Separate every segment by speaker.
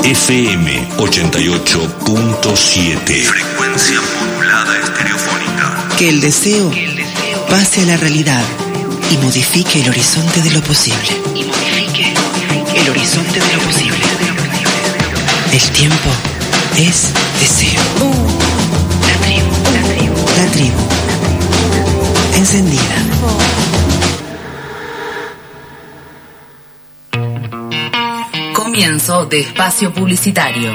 Speaker 1: FM 88.7. Frecuencia modulada estereofónica.
Speaker 2: Que el deseo pase a la realidad y modifique el horizonte de lo posible. El tiempo es deseo. La tribu. Encendida.
Speaker 3: Comienzo de espacio publicitario.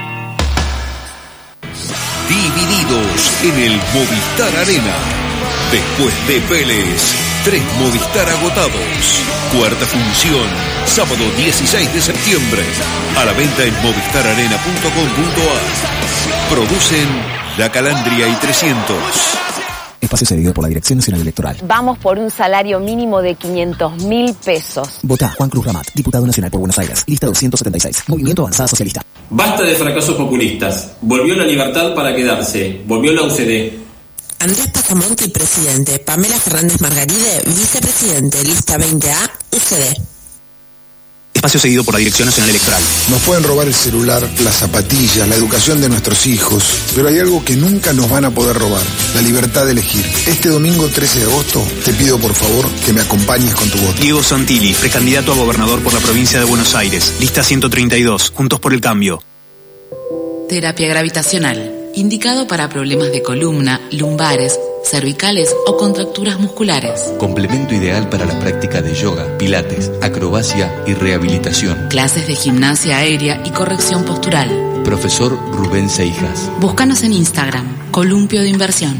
Speaker 4: Divididos en el Movistar Arena. Después de Vélez, 3 Movistar agotados. Cuarta función, sábado 16 de septiembre. A la venta en movistararena.com.ar. Producen La Calandria y 300.
Speaker 5: Espacio cedido por la Dirección Nacional Electoral.
Speaker 6: Vamos por un salario mínimo de 500.000 pesos.
Speaker 5: Votá Juan Cruz Ramat, diputado nacional por Buenos Aires. Lista 276. Movimiento Avanzada Socialista.
Speaker 7: Basta de fracasos populistas. Volvió la libertad para quedarse. Volvió la UCD.
Speaker 8: Andrés Pasamonti, presidente. Pamela Fernández Margaride, vicepresidente. Lista 20A, UCD.
Speaker 5: Espacio seguido por la Dirección Nacional Electoral.
Speaker 9: Nos pueden robar el celular, las zapatillas, la educación de nuestros hijos, pero hay algo que nunca nos van a poder robar: la libertad de elegir. Este domingo 13 de agosto te pido por favor que me acompañes con tu voto.
Speaker 5: Diego Santilli, precandidato a gobernador por la provincia de Buenos Aires. Lista 132, Juntos por el Cambio.
Speaker 3: Terapia gravitacional. Indicado para problemas de columna, lumbares, cervicales o contracturas musculares.
Speaker 10: Complemento ideal para la práctica de yoga, pilates, acrobacia y rehabilitación.
Speaker 3: Clases de gimnasia aérea y corrección postural.
Speaker 10: Profesor Rubén Seijas.
Speaker 3: Búscanos en Instagram, Columpio de Inversión.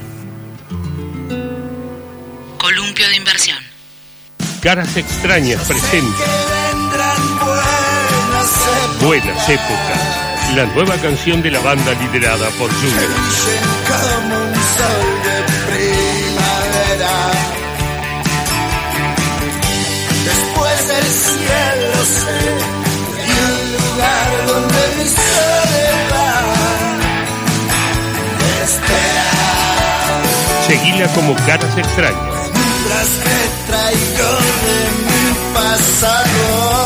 Speaker 3: Columpio de Inversión.
Speaker 11: Caras Extrañas presenta Buenas Épocas. La nueva canción de la banda liderada por Junior.
Speaker 12: Después del cielo sé, y un lugar donde mi soledad me espera.
Speaker 11: Seguila como Caras Extrañas.
Speaker 12: Mientras que traigo de mi pasado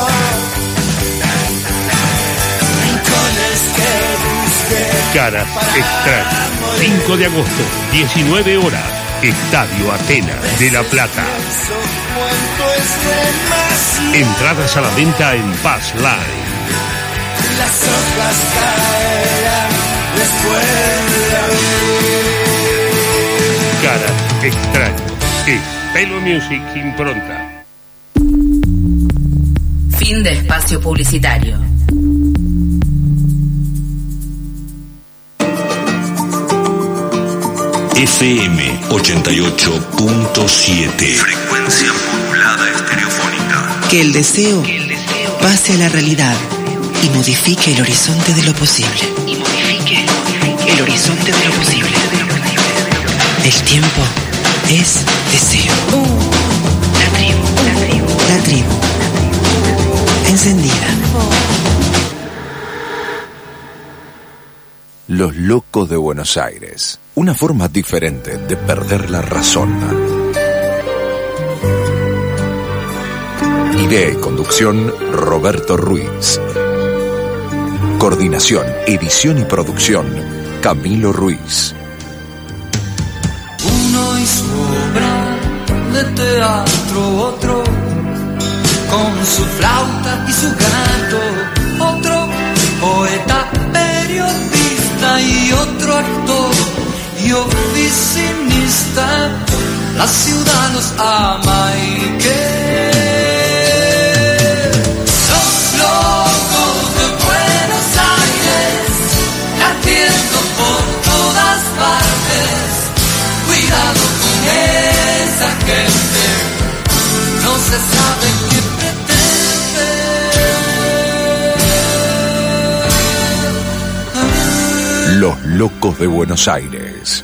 Speaker 11: Caras Extrañas. 5 de agosto, 19 horas. Estadio Atenas de La Plata. Entradas a la venta en Pass Line.
Speaker 12: Las hojas caerán después de
Speaker 11: Caras Extrañas. Es Pelo Music Impronta.
Speaker 3: Fin de espacio publicitario.
Speaker 1: FM 88.7. Frecuencia modulada estereofónica.
Speaker 2: Que el deseo pase a la realidad y modifique el horizonte de lo posible. El tiempo es deseo. La tribu. Encendida.
Speaker 4: Los locos de Buenos Aires. Una forma diferente de perder la razón. Idea y conducción, Roberto Ruiz. Coordinación, edición y producción, Camilo Ruiz.
Speaker 12: uno y su obra de teatro, otro con su flauta y su canto, otro poeta, periodista y otro actor y oficinista. La ciudad los ama y que los locos de Buenos Aires latiendo por todas partes. Cuidado con esa gente, no se sabe qué pretende.
Speaker 4: Los locos de Buenos Aires.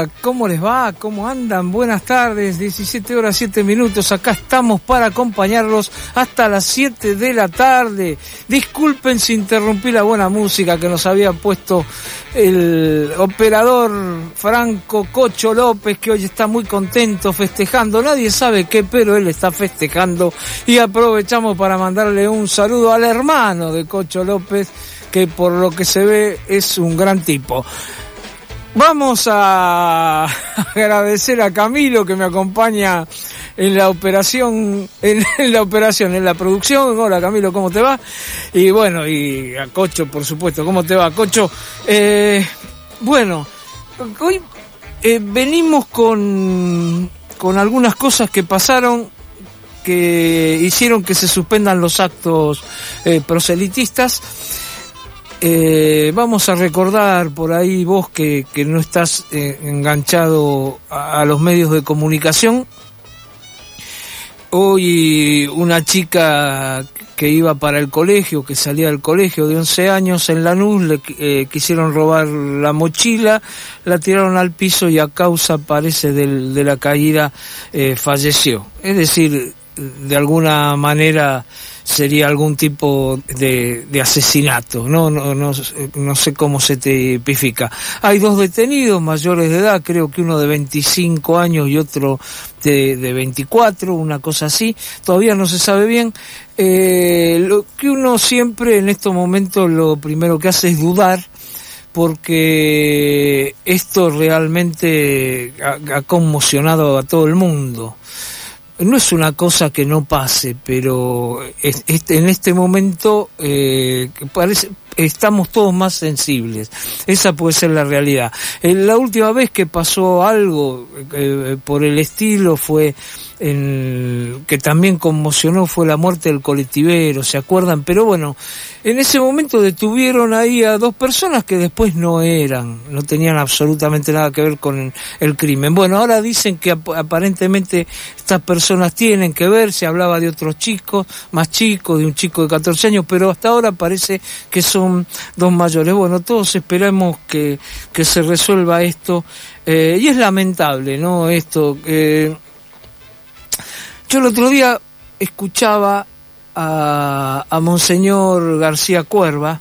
Speaker 13: Hola, ¿cómo les va? ¿Cómo andan? Buenas tardes, 17 horas 7 minutos. Acá estamos para acompañarlos hasta las 7 de la tarde. Disculpen si interrumpí la buena música que nos había puesto el operador Franco Cocho López, que hoy está muy contento festejando. Nadie sabe qué, pero él está festejando. Y aprovechamos para mandarle un saludo al hermano de Cocho López, que por lo que se ve es un gran tipo. Vamos a agradecer a Camilo, que me acompaña en la operación, en la producción. Hola Camilo, ¿cómo te va? Y bueno, y a Cocho, por supuesto, ¿cómo te va, Cocho? Bueno, hoy venimos con algunas cosas que pasaron, que hicieron que se suspendan los actos proselitistas. Vamos a recordar por ahí, vos que no estás enganchado a los medios de comunicación. Hoy una chica que iba para el colegio, que salía del colegio, de 11 años, en Lanús, le quisieron robar la mochila, la tiraron al piso y a causa, parece, de la caída falleció. Es decir, de alguna manera sería algún tipo de asesinato, no sé cómo se tipifica. Hay 2 detenidos mayores de edad, creo que uno de 25 años y otro de 24, una cosa así, todavía no se sabe bien. Lo que uno siempre en estos momentos lo primero que hace es dudar, porque esto realmente ha conmocionado a todo el mundo. No es una cosa que no pase, pero en este momento estamos todos más sensibles. Esa puede ser la realidad. La última vez que pasó algo por el estilo fue que también conmocionó, fue la muerte del colectivero, ¿se acuerdan? Pero bueno, en ese momento detuvieron ahí a 2 personas que después no tenían absolutamente nada que ver con el crimen. Bueno, ahora dicen que aparentemente estas personas tienen que ver, se hablaba de otros chicos, más chicos, de un chico de 14 años, pero hasta ahora parece que son 2 mayores. Bueno, todos esperamos que se resuelva esto, y es lamentable, ¿no? Esto, yo el otro día escuchaba a Monseñor García Cuerva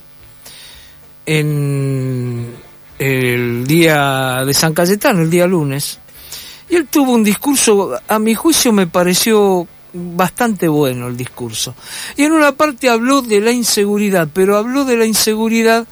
Speaker 13: en el día de San Cayetano, el día lunes, y él tuvo un discurso, a mi juicio me pareció bastante bueno el discurso, y en una parte habló de la inseguridad, pero habló de la inseguridad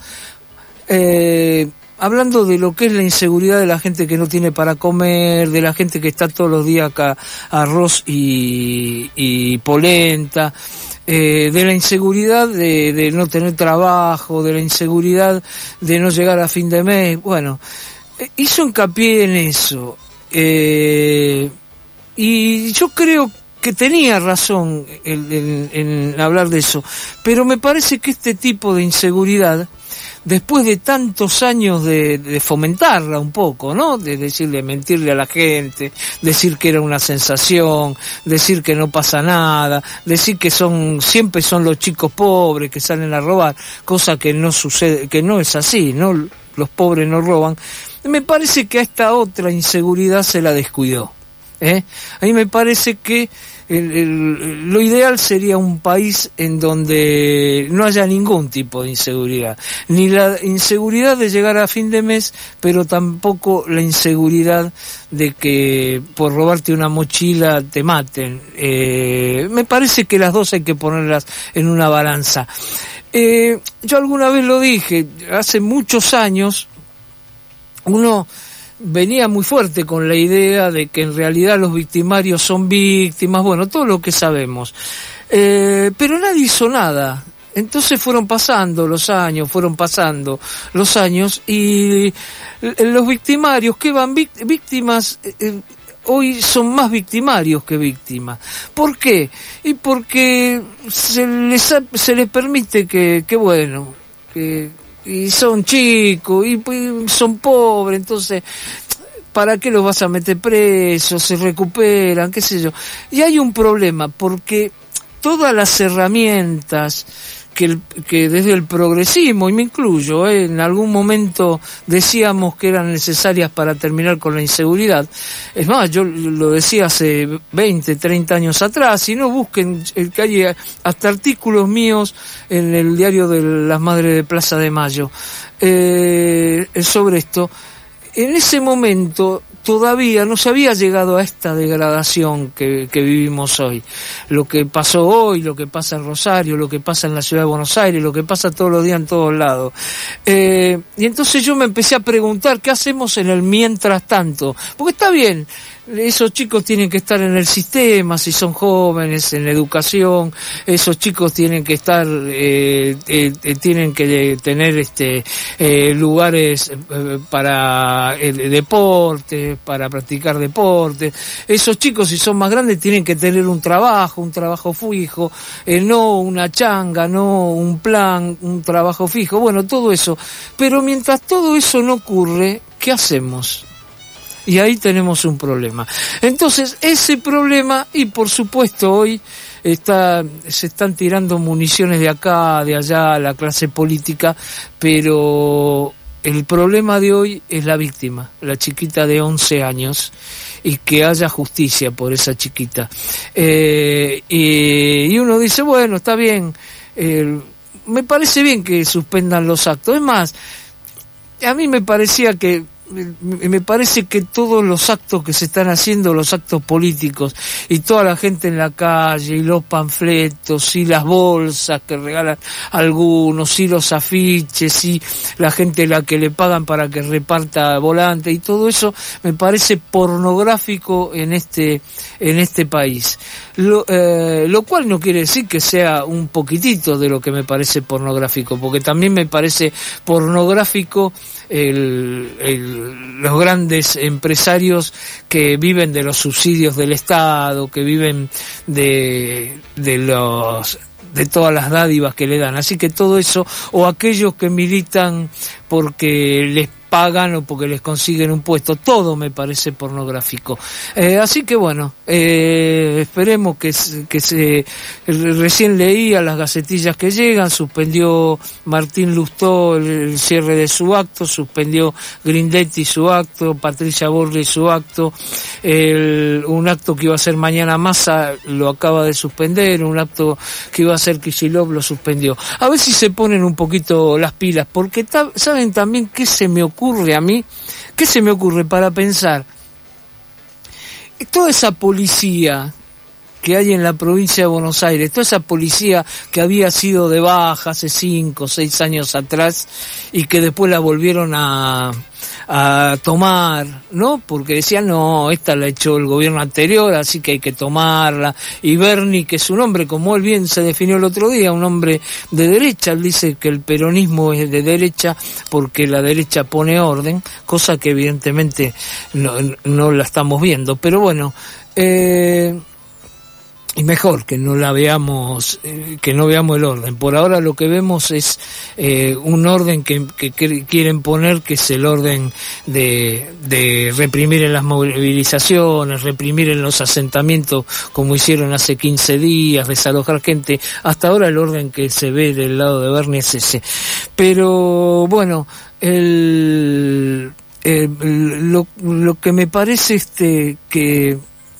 Speaker 13: hablando de lo que es la inseguridad de la gente que no tiene para comer, de la gente que está todos los días acá, arroz y polenta, de la inseguridad de no tener trabajo, de la inseguridad de no llegar a fin de mes. Bueno, hizo hincapié en eso, y yo creo que tenía razón en hablar de eso, pero me parece que este tipo de inseguridad, después de tantos años de fomentarla un poco, ¿no? De decirle, mentirle a la gente, decir que era una sensación, decir que no pasa nada, decir que siempre son los chicos pobres que salen a robar, cosa que no sucede, que no es así, ¿no? Los pobres no roban. Me parece que a esta otra inseguridad se la descuidó. A mí me parece que lo ideal sería un país en donde no haya ningún tipo de inseguridad, ni la inseguridad de llegar a fin de mes, pero tampoco la inseguridad de que por robarte una mochila te maten. Me parece que las dos hay que ponerlas en una balanza. Yo alguna vez lo dije, hace muchos años uno venía muy fuerte con la idea de que en realidad los victimarios son víctimas, bueno, todo lo que sabemos, pero nadie hizo nada. Entonces fueron pasando los años, y los victimarios que van víctimas, hoy son más victimarios que víctimas. ¿Por qué? Y porque se les permite que y son chicos, y son pobres, entonces, ¿para qué los vas a meter presos? Se recuperan, qué sé yo. Y hay un problema, porque todas las herramientas que desde el progresismo, y me incluyo, en algún momento decíamos que eran necesarias para terminar con la inseguridad. Es más, yo lo decía hace 20, 30 años atrás, y no busquen que hay hasta artículos míos en el diario de las Madres de Plaza de Mayo sobre esto. En ese momento todavía no se había llegado a esta degradación que vivimos hoy. Lo que pasó hoy, lo que pasa en Rosario, lo que pasa en la ciudad de Buenos Aires, lo que pasa todos los días en todos lados. Y entonces yo me empecé a preguntar qué hacemos en el mientras tanto. Porque está bien, esos chicos tienen que estar en el sistema, si son jóvenes, en la educación, esos chicos tienen que estar, tienen que tener lugares para el deporte, para practicar deporte. Esos chicos, si son más grandes, tienen que tener un trabajo fijo, no una changa, no un plan, un trabajo fijo, bueno, todo eso. Pero mientras todo eso no ocurre, ¿qué hacemos? Y ahí tenemos un problema. Entonces, ese problema, y por supuesto hoy se están tirando municiones de acá, de allá, a la clase política, pero el problema de hoy es la víctima, la chiquita de 11 años, y que haya justicia por esa chiquita. Y uno dice, bueno, está bien, me parece bien que suspendan los actos. Es más, a mí me parece que todos los actos que se están haciendo, los actos políticos, y toda la gente en la calle, y los panfletos, y las bolsas que regalan algunos, y los afiches, y la gente a la que le pagan para que reparta volantes, y todo eso me parece pornográfico en este país. Lo cual no quiere decir que sea un poquitito de lo que me parece pornográfico, porque también me parece pornográfico los grandes empresarios que viven de los subsidios del Estado, que viven de todas las dádivas que le dan. Así que todo eso, o aquellos que militan porque les pagan o porque les consiguen un puesto, todo me parece pornográfico. Así que bueno, esperemos que se recién leía las gacetillas que llegan, suspendió Martín Lustó el cierre de su acto, suspendió Grindetti su acto, Patricia Borghi su acto, un acto que iba a ser mañana Massa lo acaba de suspender, un acto que iba a ser Kicillof lo suspendió. A ver si se ponen un poquito las pilas, porque ¿saben también qué se me ocurre a mí? ¿Qué se me ocurre para pensar? Toda esa policía que hay en la provincia de Buenos Aires, toda esa policía que había sido de baja hace 5 o 6 años atrás y que después la volvieron a tomar, ¿no? Porque decían, no, esta la echó el gobierno anterior, así que hay que tomarla. Y Bernie, que es un hombre, como él bien se definió el otro día, un hombre de derecha, él dice que el peronismo es de derecha porque la derecha pone orden, cosa que evidentemente no la estamos viendo. Pero bueno, y mejor que no la veamos, que no veamos el orden. Por ahora lo que vemos es un orden que quieren poner, que es el orden de reprimir en las movilizaciones, reprimir en los asentamientos como hicieron hace 15 días, desalojar gente. Hasta ahora el orden que se ve del lado de Bernie es ese. Pero bueno, lo que me parece que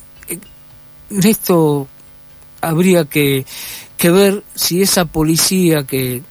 Speaker 13: esto habría que ver si esa policía que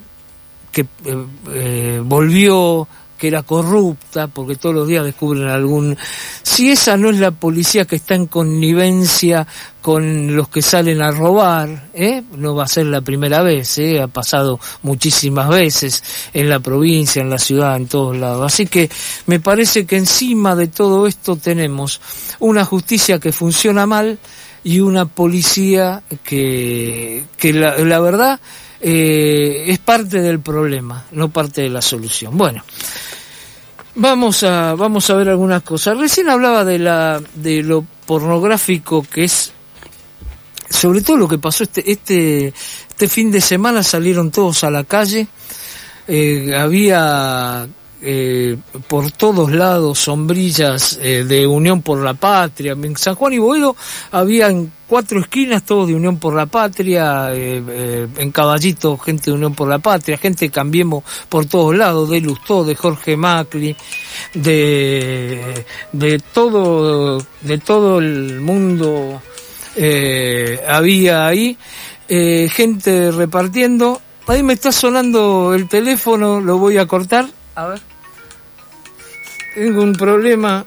Speaker 13: volvió, que era corrupta, porque todos los días descubren si esa no es la policía que está en connivencia con los que salen a robar, no va a ser la primera vez, ha pasado muchísimas veces en la provincia, en la ciudad, en todos lados. Así que me parece que encima de todo esto tenemos una justicia que funciona mal y una policía que la verdad es parte del problema, no parte de la solución. Bueno, vamos a ver algunas cosas. Recién hablaba de lo pornográfico que es, sobre todo lo que pasó este fin de semana. Salieron todos a la calle, había por todos lados sombrillas de Unión por la Patria. En San Juan y Boedo habían 4 esquinas, todos de Unión por la Patria, en Caballito gente de Unión por la Patria, gente de Cambiemos por todos lados, de Lustó, de Jorge Macri, de todo el mundo había ahí, gente repartiendo. Ahí me está sonando el teléfono, lo voy a cortar. A ver. Tengo un problema.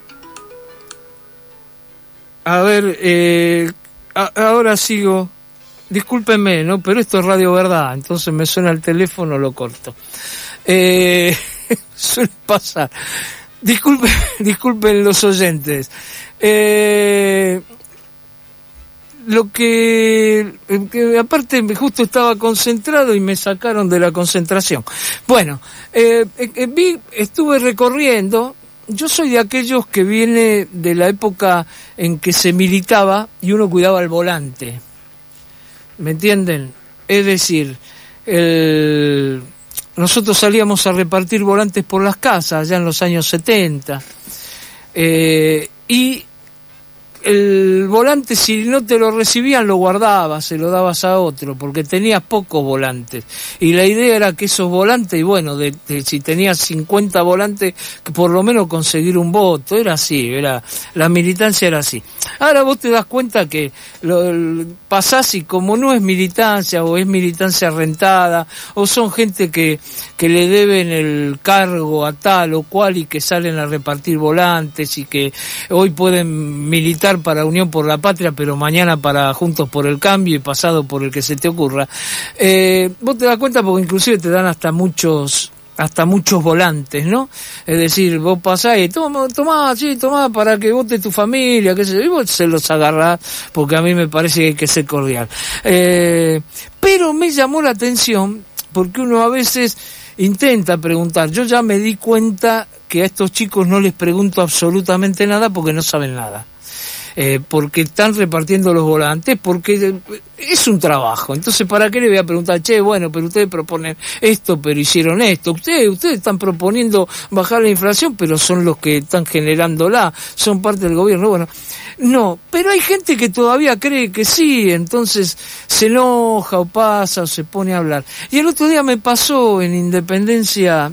Speaker 13: A ver, ahora sigo. Discúlpenme, ¿no? Pero esto es Radio Verdad, entonces me suena el teléfono, lo corto. Suele pasar. Disculpen los oyentes. Lo que aparte justo estaba concentrado y me sacaron de la concentración. Bueno, estuve recorriendo. Yo soy de aquellos que viene de la época en que se militaba y uno cuidaba el volante. ¿Me entienden? Es decir, nosotros salíamos a repartir volantes por las casas allá en los años 70. Y el volante, si no te lo recibían, lo guardabas, se lo dabas a otro, porque tenías pocos volantes. Y la idea era que esos volantes, y bueno, si tenías 50 volantes, por lo menos conseguir un voto. Era así, la militancia era así. Ahora vos te das cuenta que pasás y como no es militancia, o es militancia rentada, o son gente que le deben el cargo a tal o cual y que salen a repartir volantes y que hoy pueden militar para Unión por la Patria, pero mañana para Juntos por el Cambio y pasado por el que se te ocurra. Vos te das cuenta porque inclusive te dan hasta muchos volantes, ¿no? Es decir, vos pasás y tomá para que vote tu familia, qué sé yo, y vos se los agarrás, porque a mí me parece que hay que ser cordial. Pero me llamó la atención porque uno a veces intenta preguntar. Yo ya me di cuenta que a estos chicos no les pregunto absolutamente nada porque no saben nada. Porque están repartiendo los volantes, porque es un trabajo. Entonces, ¿para qué le voy a preguntar? Bueno, pero ustedes proponen esto, pero hicieron esto. Ustedes están proponiendo bajar la inflación, pero son los que están generándola, son parte del gobierno. Bueno, no, pero hay gente que todavía cree que sí, entonces se enoja o pasa o se pone a hablar. Y el otro día me pasó en Independencia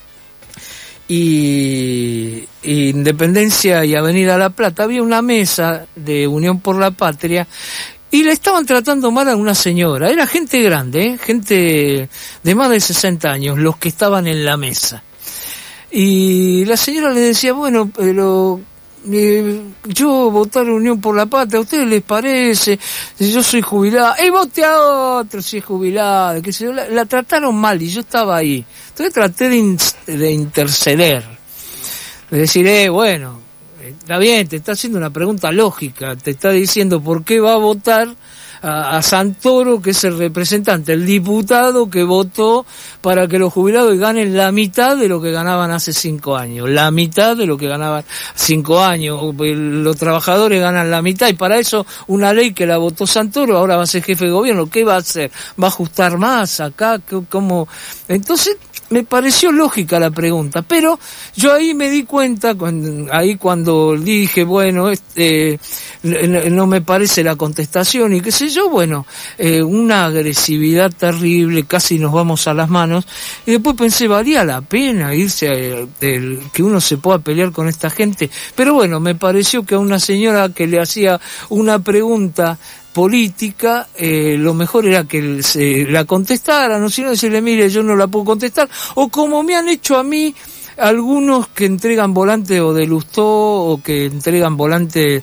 Speaker 13: y Avenida La Plata, había una mesa de Unión por la Patria y le estaban tratando mal a una señora. Era gente grande, gente de más de 60 años, los que estaban en la mesa. Y la señora le decía, bueno, pero yo votar Unión por la Patria, ¿a ustedes les parece? Yo soy jubilada. Vote a otro si es jubilada. Que se la trataron mal y yo estaba ahí. Entonces traté de interceder. De decir, bueno, está bien, te está haciendo una pregunta lógica. Te está diciendo por qué va a votar a Santoro, que es el representante, el diputado que votó para que los jubilados ganen la mitad de lo que ganaban hace 5 años. La mitad de lo que ganaban 5 años. Los trabajadores ganan la mitad y para eso una ley que la votó Santoro, ahora va a ser jefe de gobierno. ¿Qué va a hacer? ¿Va a ajustar más acá? ¿Cómo? Entonces, me pareció lógica la pregunta, pero yo ahí me di cuenta, cuando dije, bueno, no me parece la contestación y qué sé yo, bueno, una agresividad terrible, casi nos vamos a las manos, y después pensé, valía la pena irse que uno se pueda pelear con esta gente, pero bueno, me pareció que a una señora que le hacía una pregunta política, lo mejor era que se la contestara, no sino decirle, mire, yo no la puedo contestar, o como me han hecho a mí algunos que entregan volante o de Lustó o que entregan volante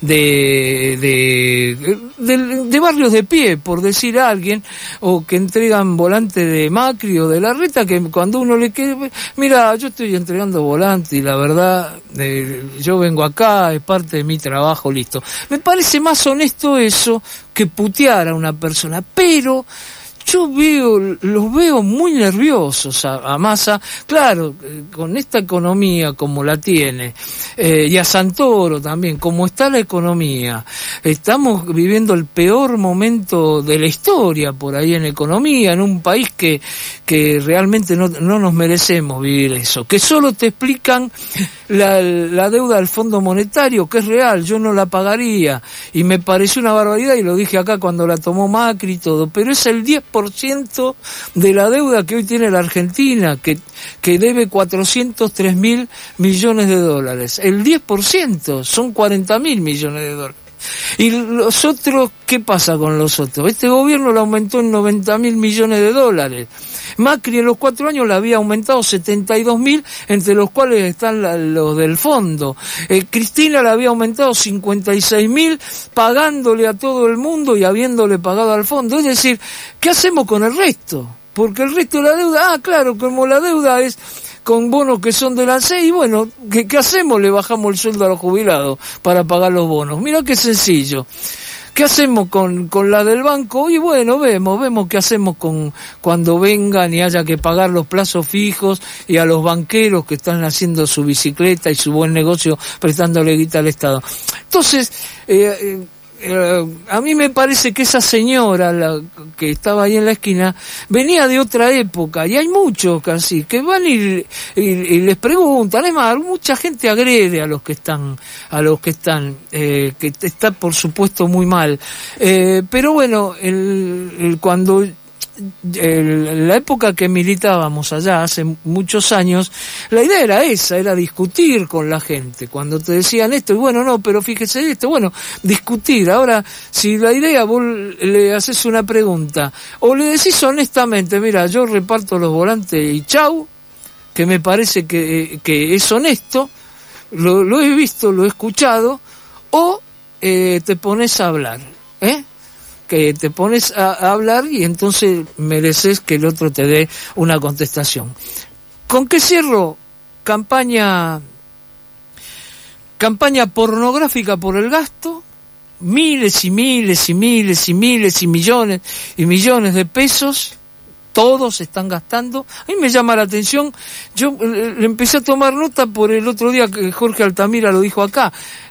Speaker 13: de barrios de pie, por decir a alguien, o que entregan volante de Macri o de Larreta, que cuando uno le quede, mira, yo estoy entregando volante y la verdad, yo vengo acá, es parte de mi trabajo, listo. Me parece más honesto eso que putear a una persona, pero yo los veo muy nerviosos a Massa, claro, con esta economía como la tiene, y a Santoro también, como está la economía, estamos viviendo el peor momento de la historia por ahí en economía, en un país que realmente no nos merecemos vivir eso, que solo te explican la deuda del Fondo Monetario, que es real, yo no la pagaría, y me pareció una barbaridad, y lo dije acá cuando la tomó Macri y todo, pero es el 10% de la deuda que hoy tiene la Argentina, que debe 403.000 millones de dólares. El 10% son 40.000 millones de dólares. Y los otros, ¿qué pasa con los otros? Este gobierno lo aumentó en 90.000 millones de dólares. Macri en los 4 años le había aumentado 72.000, entre los cuales están los del fondo. Cristina le había aumentado 56.000, pagándole a todo el mundo y habiéndole pagado al fondo. Es decir, ¿qué hacemos con el resto? Porque el resto de la deuda, claro, como la deuda es con bonos que son de la CEI, bueno, ¿qué hacemos? Le bajamos el sueldo a los jubilados para pagar los bonos. Mira qué sencillo. ¿Qué hacemos con la del banco? Y bueno, vemos qué hacemos cuando vengan y haya que pagar los plazos fijos y a los banqueros que están haciendo su bicicleta y su buen negocio prestándole guita al Estado. Entonces, a mí me parece que esa señora, la que estaba ahí en la esquina, venía de otra época, y hay muchos casi que van y les preguntan. Es más, mucha gente agrede a los que están, que está por supuesto muy mal, pero bueno, cuando la época que militábamos allá hace muchos años, la idea era esa, era discutir con la gente. Cuando te decían esto, y bueno, no, pero fíjese esto, bueno, discutir. Ahora, si la idea vos le haces una pregunta, o le decís honestamente, mira, yo reparto los volantes y chau, que me parece que es honesto, lo he visto, lo he escuchado, o te pones a hablar, que te pones a hablar y entonces mereces que el otro te dé una contestación. ¿Con qué cierro? Campaña pornográfica por el gasto, miles y miles y miles y miles y millones de pesos, todos están gastando. A mí me llama la atención, yo le empecé a tomar nota por el otro día que Jorge Altamira lo dijo acá,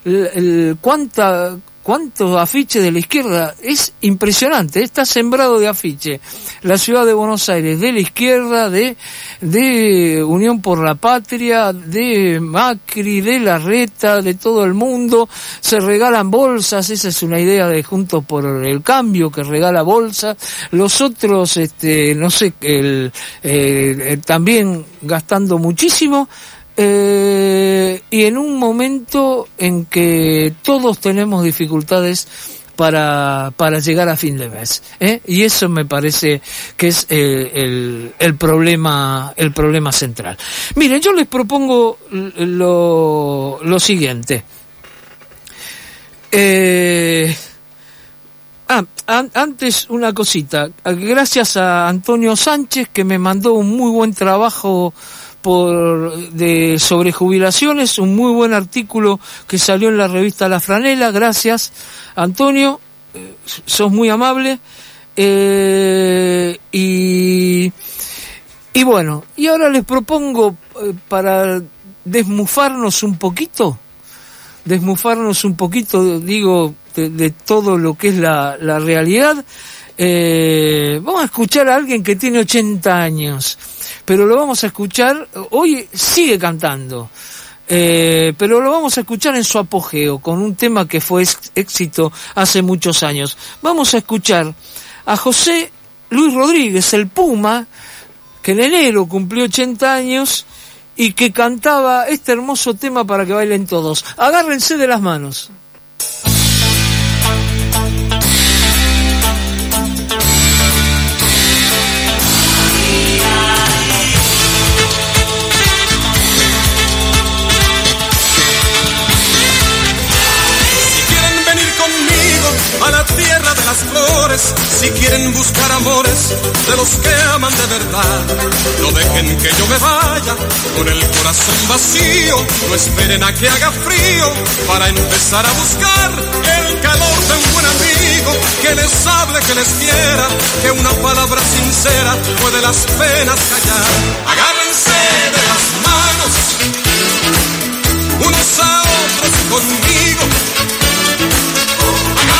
Speaker 13: cuántos afiches de la izquierda, es impresionante, está sembrado de afiches la ciudad de Buenos Aires, de la izquierda, de Unión por la Patria, de Macri, de Larreta, de todo el mundo, se regalan bolsas, esa es una idea de Juntos por el Cambio, que regala bolsas, los otros, no sé, también gastando muchísimo, y en un momento en que todos tenemos dificultades para llegar a fin de mes, y eso me parece que es el problema central. Miren, yo les propongo lo siguiente. Antes una cosita, gracias a Antonio Sánchez, que me mandó un muy buen trabajo sobre jubilaciones, un muy buen artículo que salió en la revista La Franela. Gracias, Antonio, sos muy amable. Y bueno, y ahora les propongo, para desmufarnos un poquito, digo, de todo lo que es la realidad, vamos a escuchar a alguien que tiene 80 años, pero lo vamos a escuchar, hoy sigue cantando, pero lo vamos a escuchar en su apogeo, con un tema que fue éxito hace muchos años. Vamos a escuchar a José Luis Rodríguez, el Puma, que en enero cumplió 80 años y que cantaba este hermoso tema para que bailen todos. Agárrense de las manos.
Speaker 12: A la tierra de las flores, si quieren buscar amores de los que aman de verdad, no dejen que yo me vaya con el corazón vacío, no esperen a que haga frío para empezar a buscar el calor de un buen amigo, que les hable, que les quiera, que una palabra sincera puede las penas callar. Agárrense de las manos, unos a otros conmigo.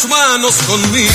Speaker 12: sus manos conmigo.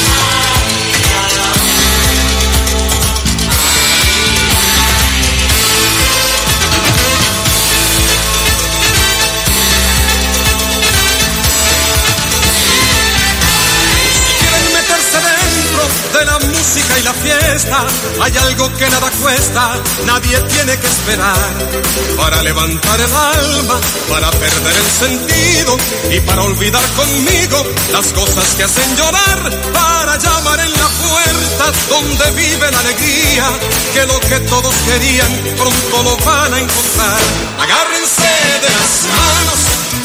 Speaker 12: De la música y la fiesta, hay algo que nada cuesta, nadie tiene que esperar. Para levantar el alma, para perder el sentido y para olvidar conmigo las cosas que hacen llorar. Para llamar en la puerta donde vive la alegría, que lo que todos querían pronto lo van a encontrar. Agárrense de las manos,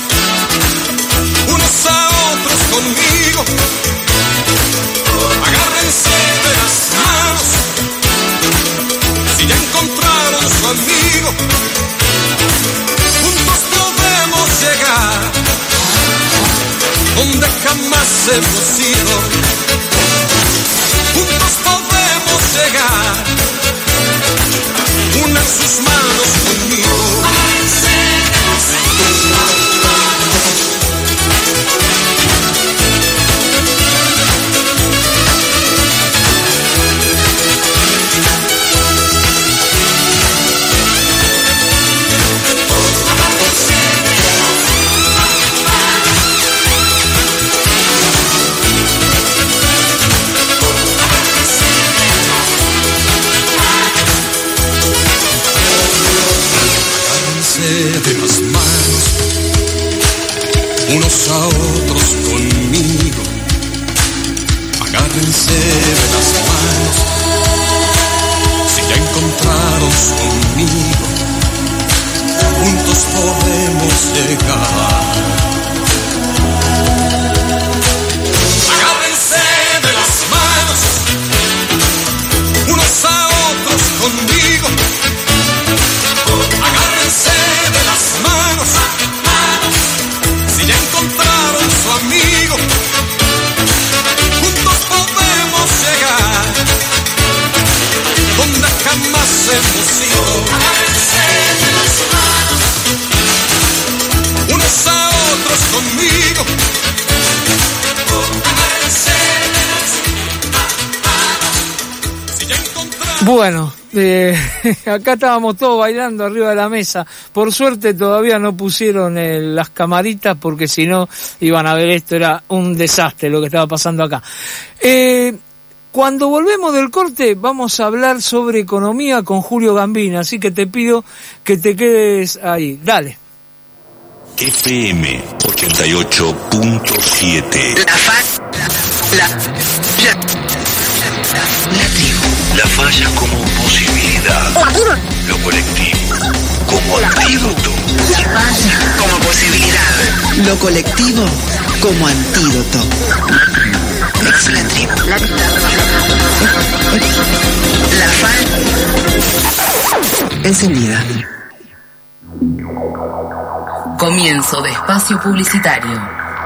Speaker 12: unos a otros conmigo. Agárrense de las manos, si ya encontraron su amigo, juntos podemos llegar donde jamás hemos ido. Juntos podemos llegar, unan sus manos conmigo. De las manos, unos a otros conmigo. Agárrense de las manos, si ya encontraron su amigo, juntos podemos llegar. Agárrense de las manos, unos a otros conmigo. Agárrense de las manos, si ya encontraron su amigo, juntos podemos llegar donde jamás hemos ido. Agárrense de las manos, unos a otros conmigo. Agárrense de las manos, si ya encontraron.
Speaker 13: Bueno, acá estábamos todos bailando arriba de la mesa. Por suerte todavía no pusieron las camaritas, porque si no iban a ver esto, era un desastre lo que estaba pasando acá. Cuando volvemos del corte vamos a hablar sobre economía con Julio Gambina, así que te pido que te quedes ahí. Dale.
Speaker 1: FM 88.7. La tribu. La falla como posibilidad. Lo colectivo como antídoto.
Speaker 2: La falla como posibilidad. Lo colectivo como antídoto. Es la tribu. La falla encendida.
Speaker 3: Comienzo de espacio publicitario.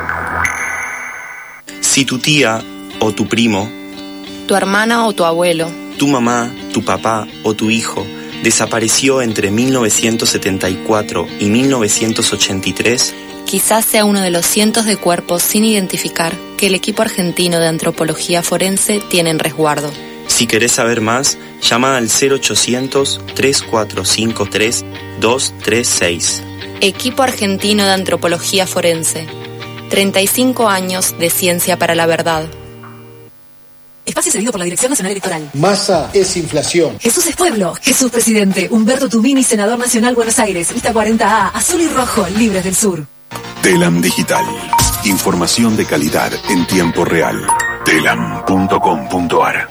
Speaker 14: Si tu tía o tu primo,
Speaker 15: tu hermana o tu abuelo,
Speaker 14: tu mamá, tu papá o tu hijo desapareció entre 1974 y 1983,
Speaker 15: quizás sea uno de los cientos de cuerpos sin identificar que el equipo argentino de antropología forense tiene en resguardo.
Speaker 14: Si querés saber más, llama al 0800-3453-236.
Speaker 15: Equipo argentino de antropología forense. 35 años de ciencia para la verdad.
Speaker 16: Espacio cedido por la Dirección Nacional Electoral.
Speaker 17: Massa es inflación.
Speaker 16: Jesús es pueblo. Jesús presidente. Humberto Tumini, senador nacional Buenos Aires. Lista 40A. Azul y rojo. Libres del Sur.
Speaker 18: Telam Digital. Información de calidad en tiempo real. Telam.com.ar.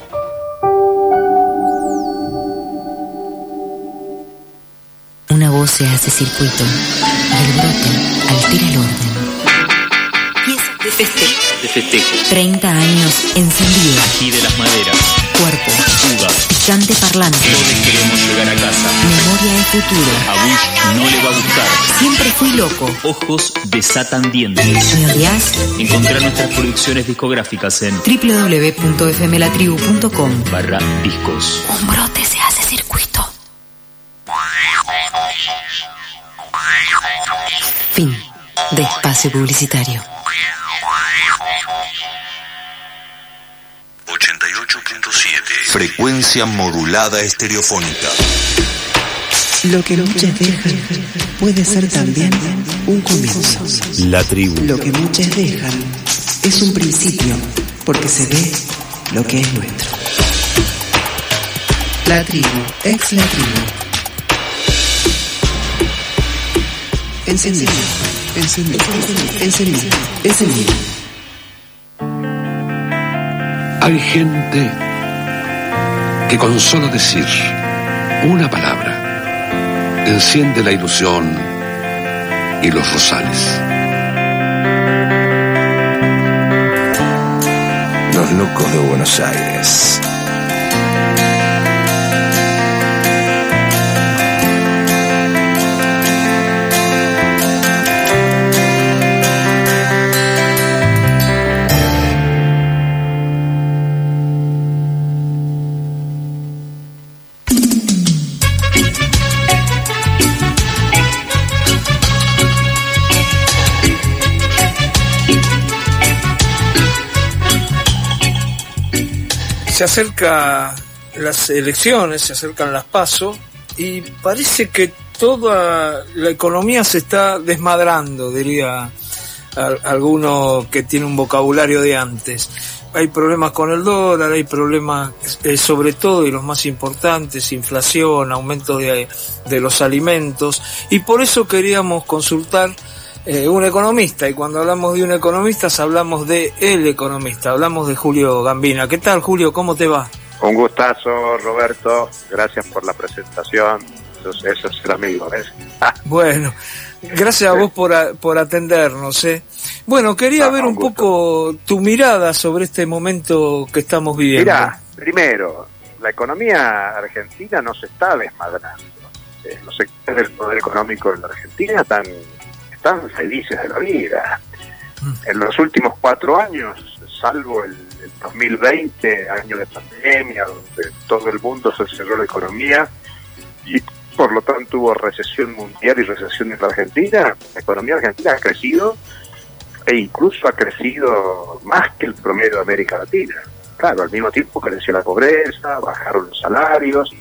Speaker 19: Una voz se hace circuito y el brote altera el orden.
Speaker 16: Pieza de festejo.
Speaker 5: De festejo.
Speaker 19: 30 años encendido.
Speaker 5: Aquí de las maderas.
Speaker 19: Cuerpo.
Speaker 5: Fuga.
Speaker 19: Picante parlante.
Speaker 5: Todos queremos llegar a casa.
Speaker 19: Memoria de futuro.
Speaker 5: A Bush no le va a gustar.
Speaker 19: Siempre fui loco.
Speaker 5: Ojos desatan dientes.
Speaker 19: ¿Me odias?
Speaker 5: Encontrá nuestras producciones discográficas en
Speaker 19: www.fmlatribu.com/discos.
Speaker 16: Un brote se hace circuito.
Speaker 19: Fin de espacio publicitario.
Speaker 1: Frecuencia modulada estereofónica.
Speaker 2: Lo que muchos dejan puede ser también un comienzo.
Speaker 11: La tribu.
Speaker 2: Lo que muchos dejan es un principio, porque se ve lo que es nuestro. La tribu, ex la tribu. Encendido, encendido, encendido, encendido.
Speaker 17: Hay gente que con solo decir una palabra enciende la ilusión y los rosales.
Speaker 20: Los locos de Buenos Aires.
Speaker 13: Se acercan las elecciones, se acercan las PASO y parece que toda la economía se está desmadrando, diría alguno que tiene un vocabulario de antes. Hay problemas con el dólar, hay problemas sobre todo, y los más importantes, inflación, aumento de los alimentos, y por eso queríamos consultar un economista, y cuando hablamos de un economista hablamos de el economista, hablamos de Julio Gambina. ¿Qué tal, Julio? ¿Cómo te va?
Speaker 21: Un gustazo, Roberto, gracias por la presentación, eso es el amigo, ¿ves? Bueno,
Speaker 13: gracias a vos por atendernos, Bueno, quería ver un poco tu mirada sobre este momento que estamos viviendo.
Speaker 21: Mirá, primero, la economía argentina no se está desmadrando. Los sectores del poder económico en la Argentina están felices de la vida. En los últimos 4 años, salvo el 2020, año de pandemia, donde todo el mundo se cerró la economía y por lo tanto hubo recesión mundial y recesión en la Argentina, la economía argentina ha crecido e incluso ha crecido más que el promedio de América Latina. Claro, al mismo tiempo creció la pobreza, bajaron los salarios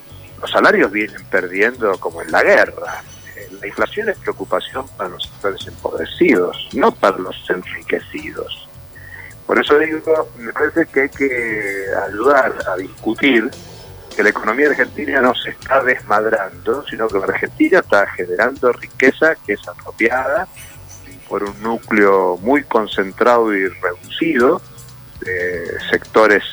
Speaker 21: vienen perdiendo como en la guerra. La inflación es preocupación para los sectores empobrecidos, no para los enriquecidos. Por eso digo, me parece que hay que ayudar a discutir que la economía argentina no se está desmadrando, sino que la Argentina está generando riqueza que es apropiada por un núcleo muy concentrado y reducido de sectores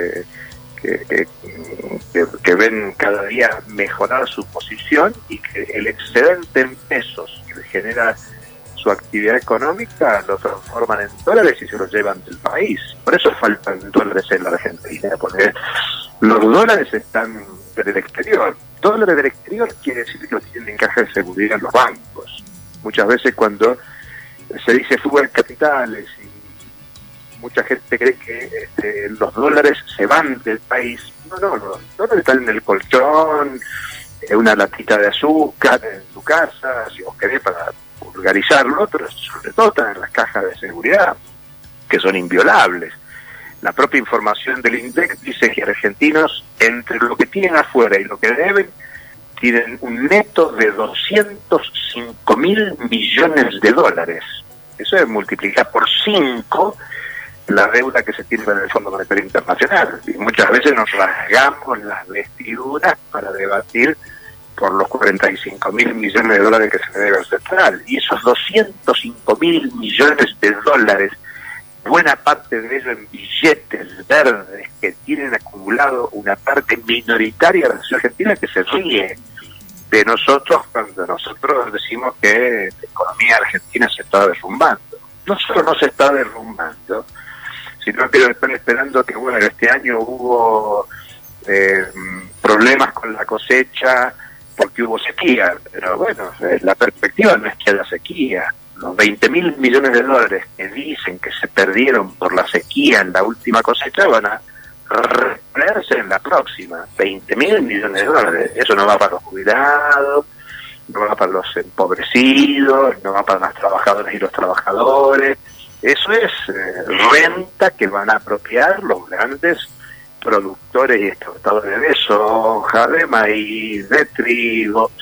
Speaker 21: que ven cada día mejorar su posición y que el excedente en pesos que genera su actividad económica lo transforman en dólares y se los llevan del país. Por eso faltan dólares en la Argentina, porque los dólares están del exterior. Dólares del exterior quiere decir que los tienen en caja de seguridad en los bancos. Muchas veces cuando se dice fuga de capitales y mucha gente cree que los dólares se van del país. No, los dólares están en el colchón, una latita de azúcar en tu casa, si vos querés, para vulgarizarlo, pero sobre todo están en las cajas de seguridad, que son inviolables. La propia información del INDEC dice que argentinos, entre lo que tienen afuera y lo que deben, tienen un neto de 205.000 millones de dólares. Eso es multiplicar por 5 la deuda que se tiene en el Fondo Monetario Internacional. Y muchas veces nos rasgamos las vestiduras para debatir por los 45.000 millones de dólares que se debe al central. Y esos 205.000 millones de dólares, buena parte de ellos en billetes verdes que tienen acumulado una parte minoritaria de la sociedad argentina que se ríe de nosotros cuando nosotros decimos que la economía argentina se está derrumbando. No solo no se está derrumbando, sino que están esperando que, bueno, este año hubo problemas con la cosecha porque hubo sequía, pero bueno, la perspectiva no es que haya sequía. Los 20.000 millones de dólares que dicen que se perdieron por la sequía en la última cosecha van a reponerse en la próxima. 20.000 millones de dólares. Eso no va para los jubilados, no va para los empobrecidos, no va para las trabajadoras y los trabajadores. Eso es renta que van a apropiar los grandes productores y exportadores de soja, de maíz, de trigo,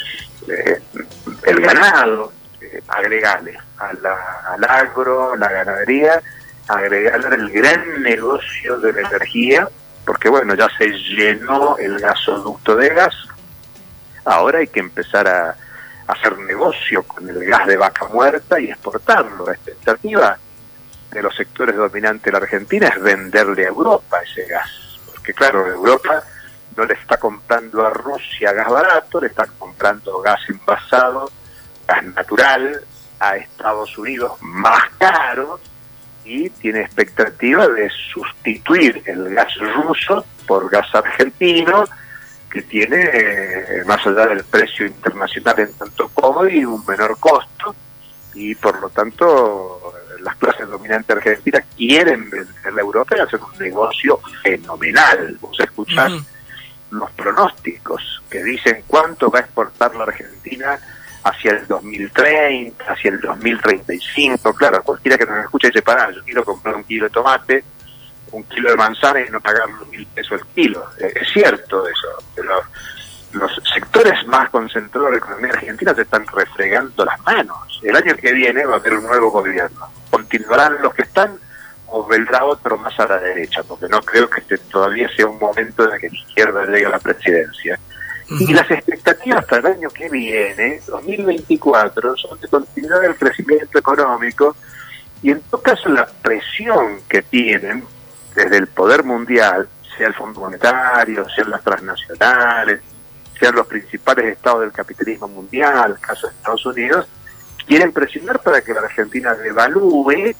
Speaker 21: el ganado, agregale al agro, la ganadería, agregarle el gran negocio de la energía, porque bueno, ya se llenó el gasoducto de gas, ahora hay que empezar a hacer negocio con el gas de vaca muerta y exportarlo. La expectativa de los sectores dominantes de la Argentina es venderle a Europa ese gas, porque claro, Europa no le está comprando a Rusia gas barato, le está comprando gas envasado, gas natural, a Estados Unidos más caro, y tiene expectativa de sustituir el gas ruso por gas argentino, que tiene, más allá del precio internacional en tanto cómodo y un menor costo, y por lo tanto las clases dominantes argentinas quieren venderle a Europa y hacer un negocio fenomenal. Vos escuchás los pronósticos que dicen cuánto va a exportar la Argentina hacia el 2030, hacia el 2035. Claro, cualquiera que nos escuche dice, pará, yo quiero comprar un kilo de tomate, un kilo de manzana y no pagar los 1.000 pesos el kilo. Es cierto eso, pero los sectores más concentrados de la economía argentina se están refregando las manos. El año que viene va a haber un nuevo gobierno. ¿Continuarán los que están o vendrá otro más a la derecha? Porque no creo que todavía sea un momento en el que la izquierda llegue a la presidencia. Y las expectativas para el año que viene, 2024, son de continuidad del crecimiento económico, y en todo caso la presión que tienen desde el poder mundial, sea el Fondo Monetario, sean las transnacionales, sean los principales estados del capitalismo mundial, el caso de Estados Unidos, quieren presionar para que la Argentina devalúe,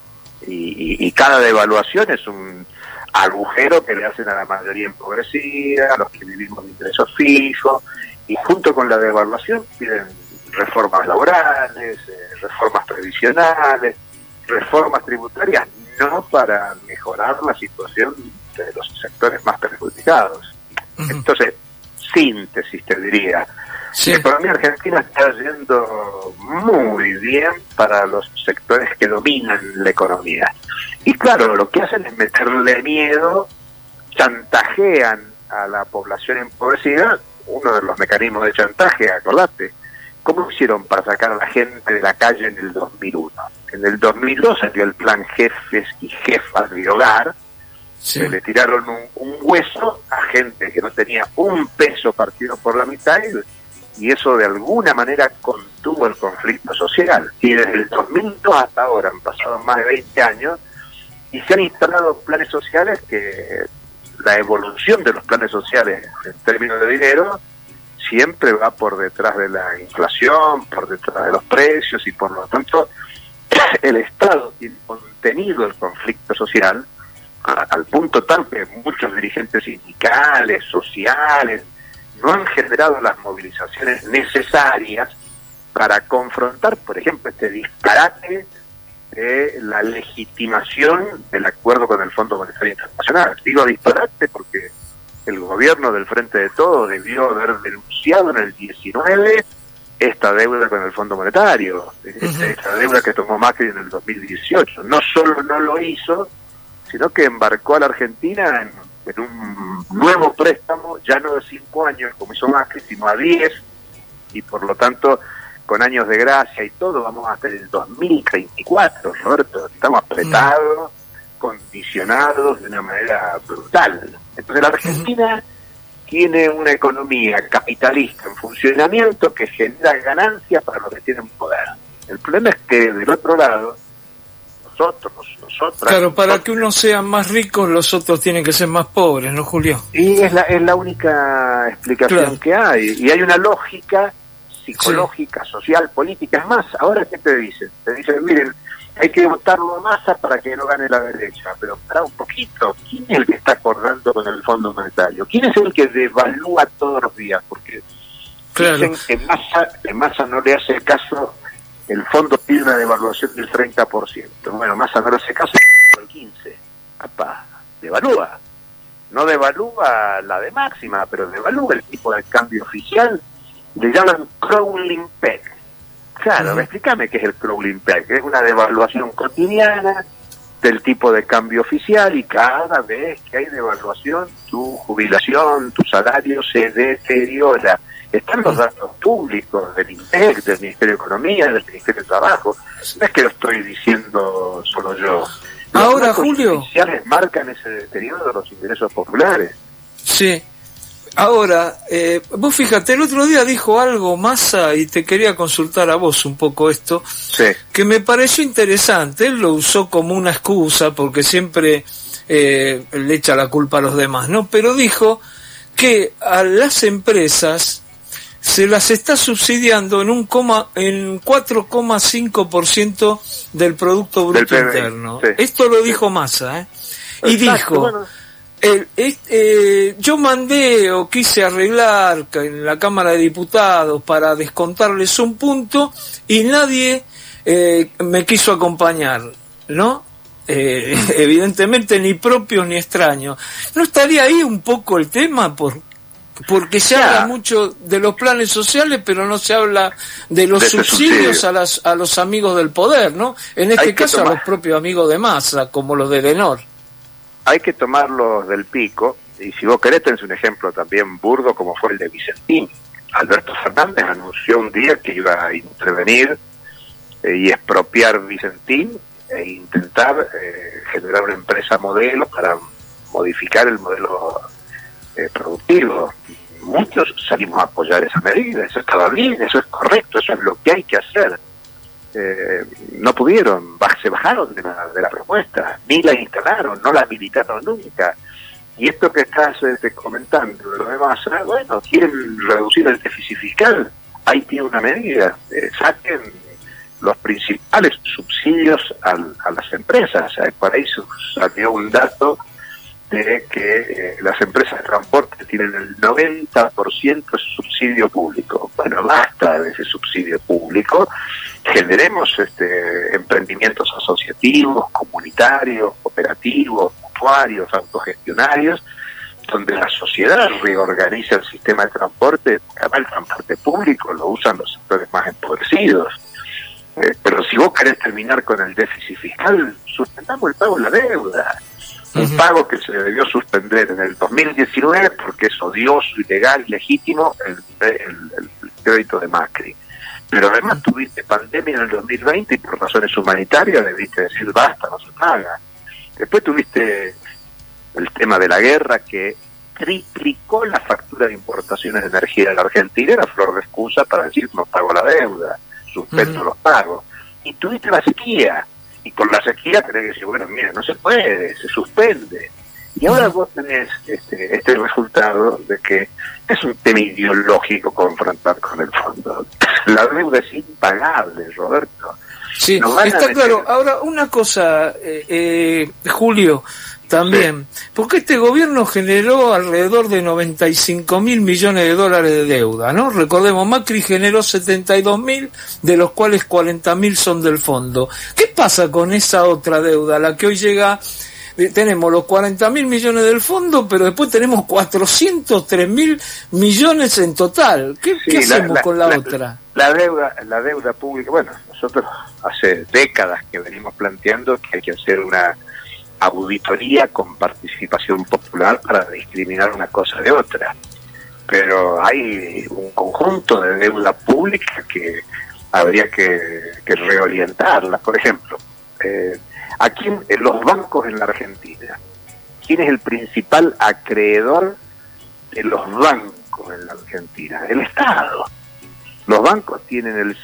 Speaker 21: y cada devaluación es un agujero que le hacen a la mayoría empobrecida, a los que vivimos de ingresos fijos, y junto con la devaluación piden reformas laborales, reformas previsionales, reformas tributarias, no para mejorar la situación de los sectores más perjudicados. Entonces, síntesis te diría, la economía argentina está yendo muy bien para los sectores que dominan la economía. Y claro, lo que hacen es meterle miedo, chantajean a la población empobrecida. Uno de los mecanismos de chantaje, acordate, ¿cómo hicieron para sacar a la gente de la calle en el 2001? En el 2002 salió el plan Jefes y Jefas de Hogar, se le tiraron un hueso a gente que no tenía un peso partido por la mitad, y eso de alguna manera contuvo el conflicto social. Y desde el 2002 hasta ahora han pasado más de 20 años, y se han instalado planes sociales que la evolución de los planes sociales en términos de dinero siempre va por detrás de la inflación, por detrás de los precios, y por lo tanto el Estado tiene contenido el conflicto social al punto tal que muchos dirigentes sindicales, sociales, no han generado las movilizaciones necesarias para confrontar, por ejemplo, este disparate de la legitimación del acuerdo con el Fondo Monetario Internacional. Digo disparate porque el gobierno del Frente de Todos debió haber denunciado en el 19 esta deuda con el Fondo Monetario, esta deuda que tomó Macri en el 2018. No solo no lo hizo, sino que embarcó a la Argentina en un nuevo préstamo, ya no de 5 años como hizo Macri, sino a 10, y por lo tanto con años de gracia y todo, vamos hasta el 2034, Roberto. Estamos apretados, condicionados de una manera brutal. Entonces la Argentina tiene una economía capitalista en funcionamiento que genera ganancias para los que tienen poder. El problema es que del otro lado, nosotras...
Speaker 13: Claro, para que uno sea más rico, los otros tienen que ser más pobres, ¿no, Julio?
Speaker 21: Y es la única explicación que hay. Y hay una lógica psicológica, social, política. Es más, ahora ¿qué te dicen? Te dicen, miren, hay que votarlo a Massa para que no gane la derecha. Pero para un poquito, ¿quién es el que está acordando con el Fondo Monetario? ¿Quién es el que devalúa todos los días? Porque dicen que Massa no le hace caso. El fondo pide una devaluación del 30%. Bueno, Massa no le hace caso, el 15%. Apá, devalúa. No devalúa la de máxima, pero devalúa el tipo de cambio oficial. Le llaman crawling peg. Claro, explícame qué es el crawling peg. Es una devaluación cotidiana del tipo de cambio oficial, y cada vez que hay devaluación, tu jubilación, tu salario se deteriora. Están los datos públicos del INPEC, del Ministerio de Economía, del Ministerio de Trabajo. No es que lo estoy diciendo solo yo.
Speaker 13: Ahora, Julio,
Speaker 21: los oficiales marcan ese deterioro de los ingresos populares.
Speaker 13: Sí. Ahora, vos fíjate, el otro día dijo algo Massa y te quería consultar a vos un poco esto,
Speaker 21: sí,
Speaker 13: que me pareció interesante. Él lo usó como una excusa porque siempre le echa la culpa a los demás, ¿no? Pero dijo que a las empresas se las está subsidiando en 4,5% del Producto Bruto Interno. Sí. Esto lo dijo Massa, ¿eh? Y dijo... Bueno. Yo mandé o quise arreglar en la Cámara de Diputados para descontarles un punto y nadie me quiso acompañar, ¿no? Evidentemente ni propios ni extraños. ¿No estaría ahí un poco el tema? Porque se habla mucho de los planes sociales, pero no se habla de los subsidios a los amigos del poder, ¿no? En este caso a los propios amigos de Massa, como los de Denor.
Speaker 21: Hay que tomarlos del pico, y si vos querés tenés un ejemplo también burdo como fue el de Vicentín. Alberto Fernández anunció un día que iba a intervenir y expropiar Vicentín e intentar generar una empresa modelo para modificar el modelo productivo. Muchos salimos a apoyar esa medida, eso estaba bien, eso es correcto, eso es lo que hay que hacer. No pudieron, se bajaron de la propuesta, ni la instalaron, no la habilitaron nunca. Y esto que estás comentando de lo demás, bueno, quieren reducir el déficit fiscal, ahí tiene una medida, saquen los principales subsidios a las empresas. Por ahí salió un dato de que las empresas de transporte tienen el 90% de subsidio público. Bueno, basta de ese subsidio público, generemos emprendimientos asociativos, comunitarios, cooperativos, mutuarios, autogestionarios, donde la sociedad reorganiza el sistema de transporte. Además, el transporte público lo usan los sectores más empobrecidos. Pero si vos querés terminar con el déficit fiscal, suspendamos el pago de la deuda. Un pago que se debió suspender en el 2019 porque es odioso, ilegal, ilegítimo el crédito de Macri. Pero además tuviste pandemia en el 2020 y por razones humanitarias debiste decir basta, no se paga. Después tuviste el tema de la guerra que triplicó la factura de importaciones de energía de la Argentina, era flor de excusa para decir no pago la deuda, suspendo los pagos. Y tuviste la sequía. Y con la sequía tenés que decir, bueno, mira, no se puede, se suspende. Y ahora vos tenés este resultado de que es un tema ideológico confrontar con el fondo. La deuda es impagable, Roberto.
Speaker 13: Sí, está claro. Ahora, una cosa, Julio, también, porque este gobierno generó alrededor de 95.000 millones de dólares de deuda, ¿no? Recordemos, Macri generó 72.000, de los cuales 40.000 son del fondo. ¿Qué pasa con esa otra deuda, la que hoy llega? Tenemos los 40.000 millones del fondo, pero después tenemos 403.000 millones en total. ¿Qué hacemos con la otra?
Speaker 21: La deuda pública, bueno, nosotros hace décadas que venimos planteando que hay que hacer una auditoría con participación popular para discriminar una cosa de otra. Pero hay un conjunto de deuda pública que habría que reorientarla. Por ejemplo, aquí los bancos en la Argentina, ¿quién es el principal acreedor de los bancos en la Argentina? El Estado. Los bancos tienen el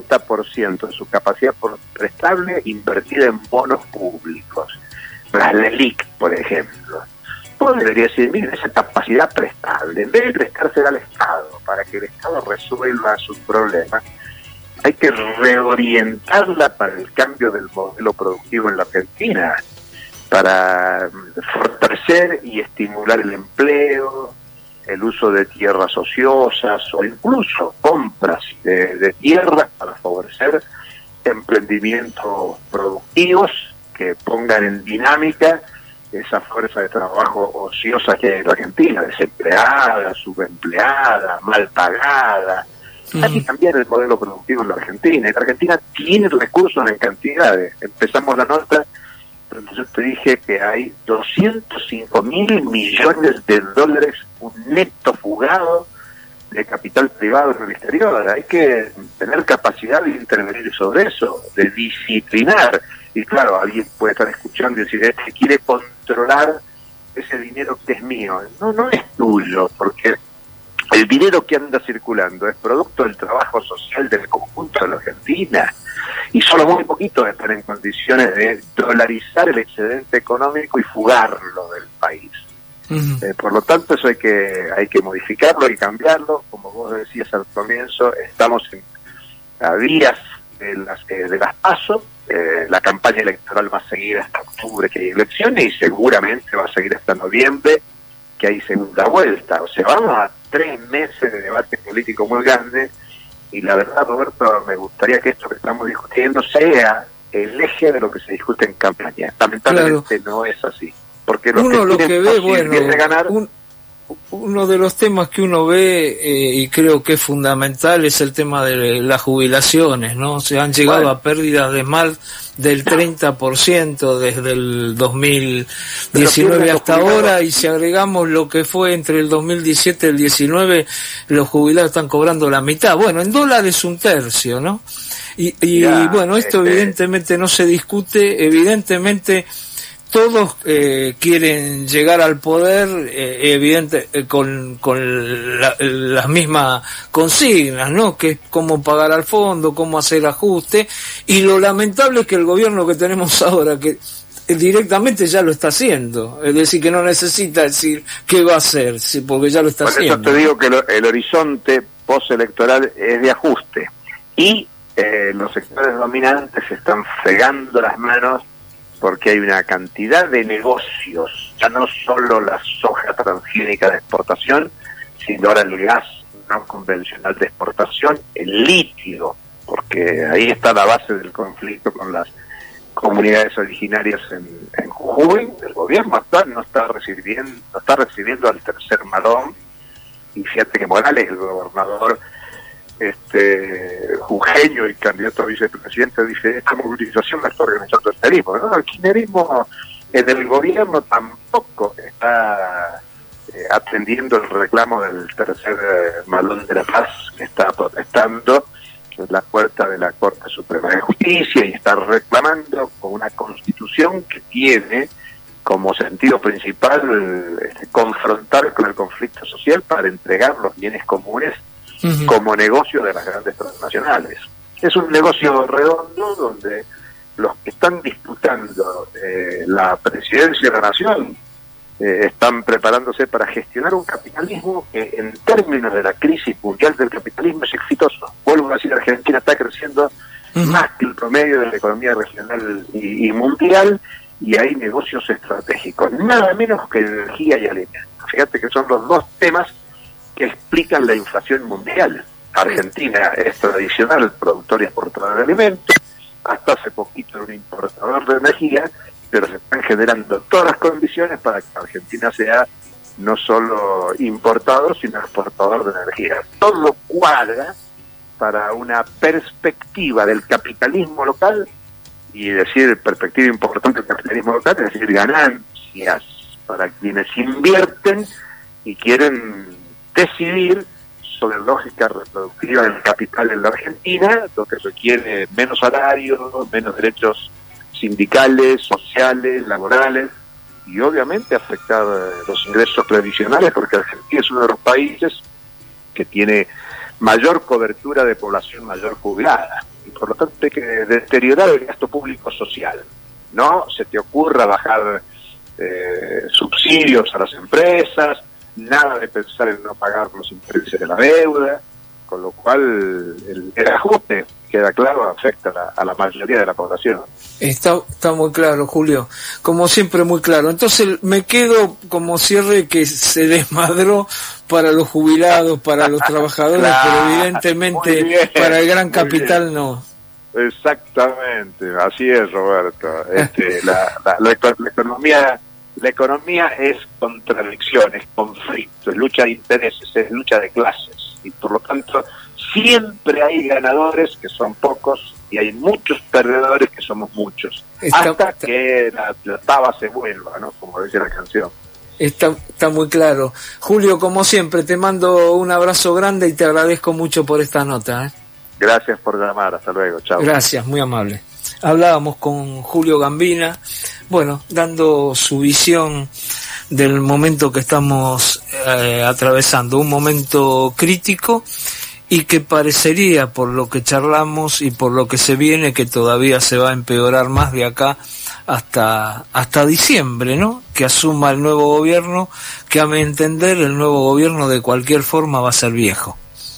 Speaker 21: 60% de su capacidad prestable invertida en bonos públicos. Las LELIC, por ejemplo. Vos deberías decir, miren, esa capacidad prestable, en vez de prestársela al Estado para que el Estado resuelva sus problemas, hay que reorientarla para el cambio del modelo productivo en la Argentina, para fortalecer y estimular el empleo, el uso de tierras ociosas o incluso compras de tierras para favorecer emprendimientos productivos que pongan en dinámica esa fuerza de trabajo ociosa que hay en la Argentina, desempleada, subempleada, mal pagada. Hay que cambiar el modelo productivo en la Argentina. Y la Argentina tiene recursos en cantidades. Empezamos la nota donde yo te dije que hay 205.000 millones de dólares, un neto fugado de capital privado en el exterior. Hay que tener capacidad de intervenir sobre eso, de disciplinar. Y claro, alguien puede estar escuchando y decir, este quiere controlar ese dinero que es mío. No, no es tuyo, porque el dinero que anda circulando es producto del trabajo social del conjunto de la Argentina, y solo muy poquitos están en condiciones de dolarizar el excedente económico y fugarlo del país. Por lo tanto, eso hay que modificarlo, hay que cambiarlo. Como vos decías al comienzo, estamos a días de las PASO. La campaña electoral va a seguir hasta octubre, que hay elecciones, y seguramente va a seguir hasta noviembre, que hay segunda vuelta. O sea, vamos a 3 meses de debate político muy grande, y la verdad, Roberto, me gustaría que esto que estamos discutiendo sea el eje de lo que se discute en campaña. Lamentablemente no es así, porque
Speaker 13: uno de los temas que uno ve y creo que es fundamental es el tema de las jubilaciones, ¿no? Se han llegado a pérdidas de más del 30% desde el 2019 hasta ahora, y si agregamos lo que fue entre el 2017 y el 19, los jubilados están cobrando la mitad. Bueno, en dólares un tercio, ¿no? Y bueno, esto evidentemente no se discute, evidentemente todos quieren llegar al poder, con las mismas consignas, ¿no? Que es cómo pagar al fondo, cómo hacer ajuste, y lo lamentable es que el gobierno que tenemos ahora, que directamente ya lo está haciendo, es decir, que no necesita decir qué va a hacer, porque ya lo está haciendo.
Speaker 21: Por eso te digo que el horizonte postelectoral es de ajuste, y los sectores dominantes se están fregando las manos porque hay una cantidad de negocios, ya no solo la soja transgénica de exportación, sino ahora el gas no convencional de exportación, el litio, porque ahí está la base del conflicto con las comunidades originarias en Jujuy. El gobierno actual no está recibiendo al tercer malón, y fíjate que Morales, el gobernador jujeño y candidato a vicepresidente, dice, esta movilización la está organizando el kirchnerismo, ¿no? El kirchnerismo en el gobierno tampoco está atendiendo el reclamo del tercer malón de la paz, que está protestando en la puerta de la Corte Suprema de Justicia y está reclamando con una constitución que tiene como sentido principal confrontar con el conflicto social para entregar los bienes comunes como negocio de las grandes transnacionales. Es un negocio redondo donde los que están disputando la presidencia de la nación están preparándose para gestionar un capitalismo que en términos de la crisis mundial del capitalismo es exitoso. Vuelvo a decir, Argentina está creciendo más que el promedio de la economía regional y mundial, y hay negocios estratégicos, nada menos que energía y alimentos. Fíjate que son los dos temas que explican la inflación mundial. Argentina es tradicional productor y exportador de alimentos, hasta hace poquito era un importador de energía, pero se están generando todas las condiciones para que Argentina sea no solo importador, sino exportador de energía. Todo cuadra para una perspectiva del capitalismo local, y decir perspectiva importante del capitalismo local, es decir, ganancias para quienes invierten y quieren decidir sobre lógica reproductiva del capital en la Argentina, lo que requiere menos salario, menos derechos sindicales, sociales, laborales, y obviamente afectar los ingresos previsionales, porque Argentina es uno de los países que tiene mayor cobertura de población mayor jubilada, y por lo tanto hay que deteriorar el gasto público social. No se te ocurra bajar subsidios a las empresas, nada de pensar en no pagar los intereses de la deuda, con lo cual el ajuste, queda claro, afecta a la mayoría de la población.
Speaker 13: Está muy claro, Julio, como siempre muy claro. Entonces me quedo como cierre que se desmadró para los jubilados, para los trabajadores, claro, pero evidentemente bien, para el gran capital no.
Speaker 21: Exactamente, así es, Roberto. La economía es contradicción, es conflicto, es lucha de intereses, es lucha de clases, y por lo tanto siempre hay ganadores, que son pocos, y hay muchos perdedores que somos muchos, hasta que la taba se vuelva, ¿no? Como dice la canción.
Speaker 13: Está muy claro. Julio, como siempre, te mando un abrazo grande y te agradezco mucho por esta nota, ¿eh?
Speaker 21: Gracias por llamar, hasta luego, chao.
Speaker 13: Gracias, muy amable. Hablábamos con Julio Gambina, bueno, dando su visión del momento que estamos atravesando, un momento crítico y que parecería, por lo que charlamos y por lo que se viene, que todavía se va a empeorar más de acá hasta diciembre, ¿no? Que asuma el nuevo gobierno, que a mi entender el nuevo gobierno de cualquier forma va a ser viejo.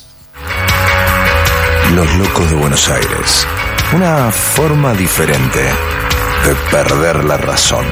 Speaker 20: Los locos de Buenos Aires. Una forma diferente de perder la razón.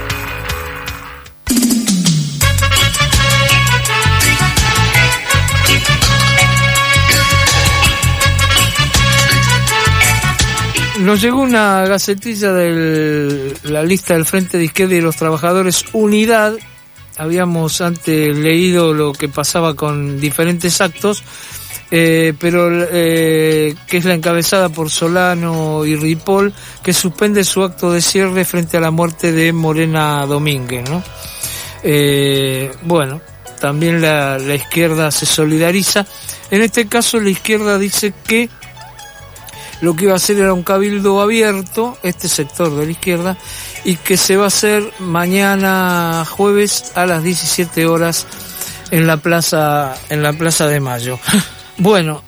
Speaker 13: Nos llegó una gacetilla de la lista del Frente de Izquierda y los Trabajadores Unidad. Habíamos antes leído lo que pasaba con diferentes actos, pero que es la encabezada por Solano y Ripoll, que suspende su acto de cierre frente a la muerte de Morena Domínguez, ¿no? Bueno, también la izquierda se solidariza. En este caso la izquierda dice que lo que iba a hacer era un cabildo abierto, este sector de la izquierda, y que se va a hacer mañana jueves a las 17 horas en la Plaza de Mayo. Bueno,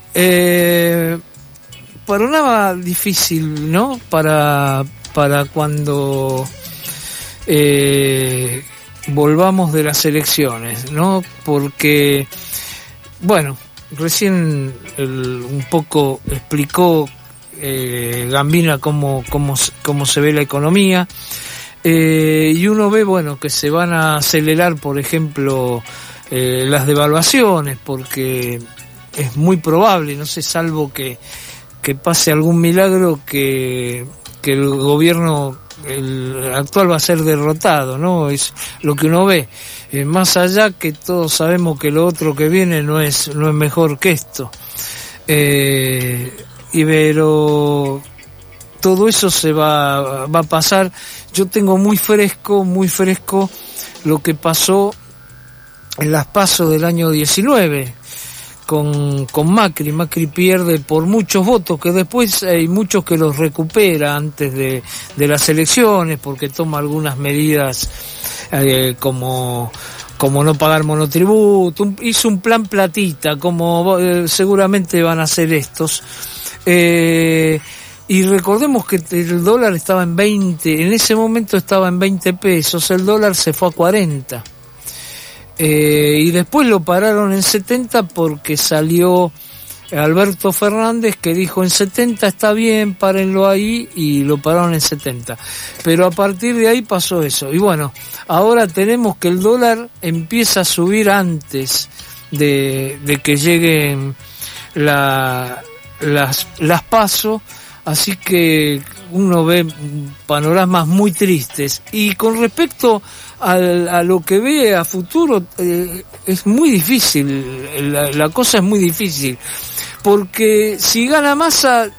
Speaker 13: panorama difícil, ¿no? Para cuando volvamos de las elecciones, ¿no? Porque, bueno, recién un poco explicó Gambina cómo se ve la economía, y uno ve, bueno, que se van a acelerar, por ejemplo, las devaluaciones, porque es muy probable, no sé, salvo que pase algún milagro, que el gobierno actual va a ser derrotado, ¿no? Es lo que uno ve. Más allá que todos sabemos que lo otro que viene no es mejor que esto. Pero todo eso se va a pasar. Yo tengo muy fresco lo que pasó en las PASO del año 19 con Macri. Macri pierde por muchos votos, que después hay muchos que los recupera antes de las elecciones, porque toma algunas medidas como no pagar monotributo, hizo un plan platita, como seguramente van a hacer estos. Y recordemos que el dólar estaba en 20, en ese momento estaba en 20 pesos, el dólar se fue a 40. Y después lo pararon en 70 porque salió Alberto Fernández, que dijo en 70 está bien, párenlo ahí, y lo pararon en 70. Pero a partir de ahí pasó eso. Y bueno, ahora tenemos que el dólar empieza a subir antes de que lleguen las PASO, así que uno ve panoramas muy tristes. Y con respecto a lo que ve a futuro, es muy difícil, la cosa es muy difícil, porque si gana Massa,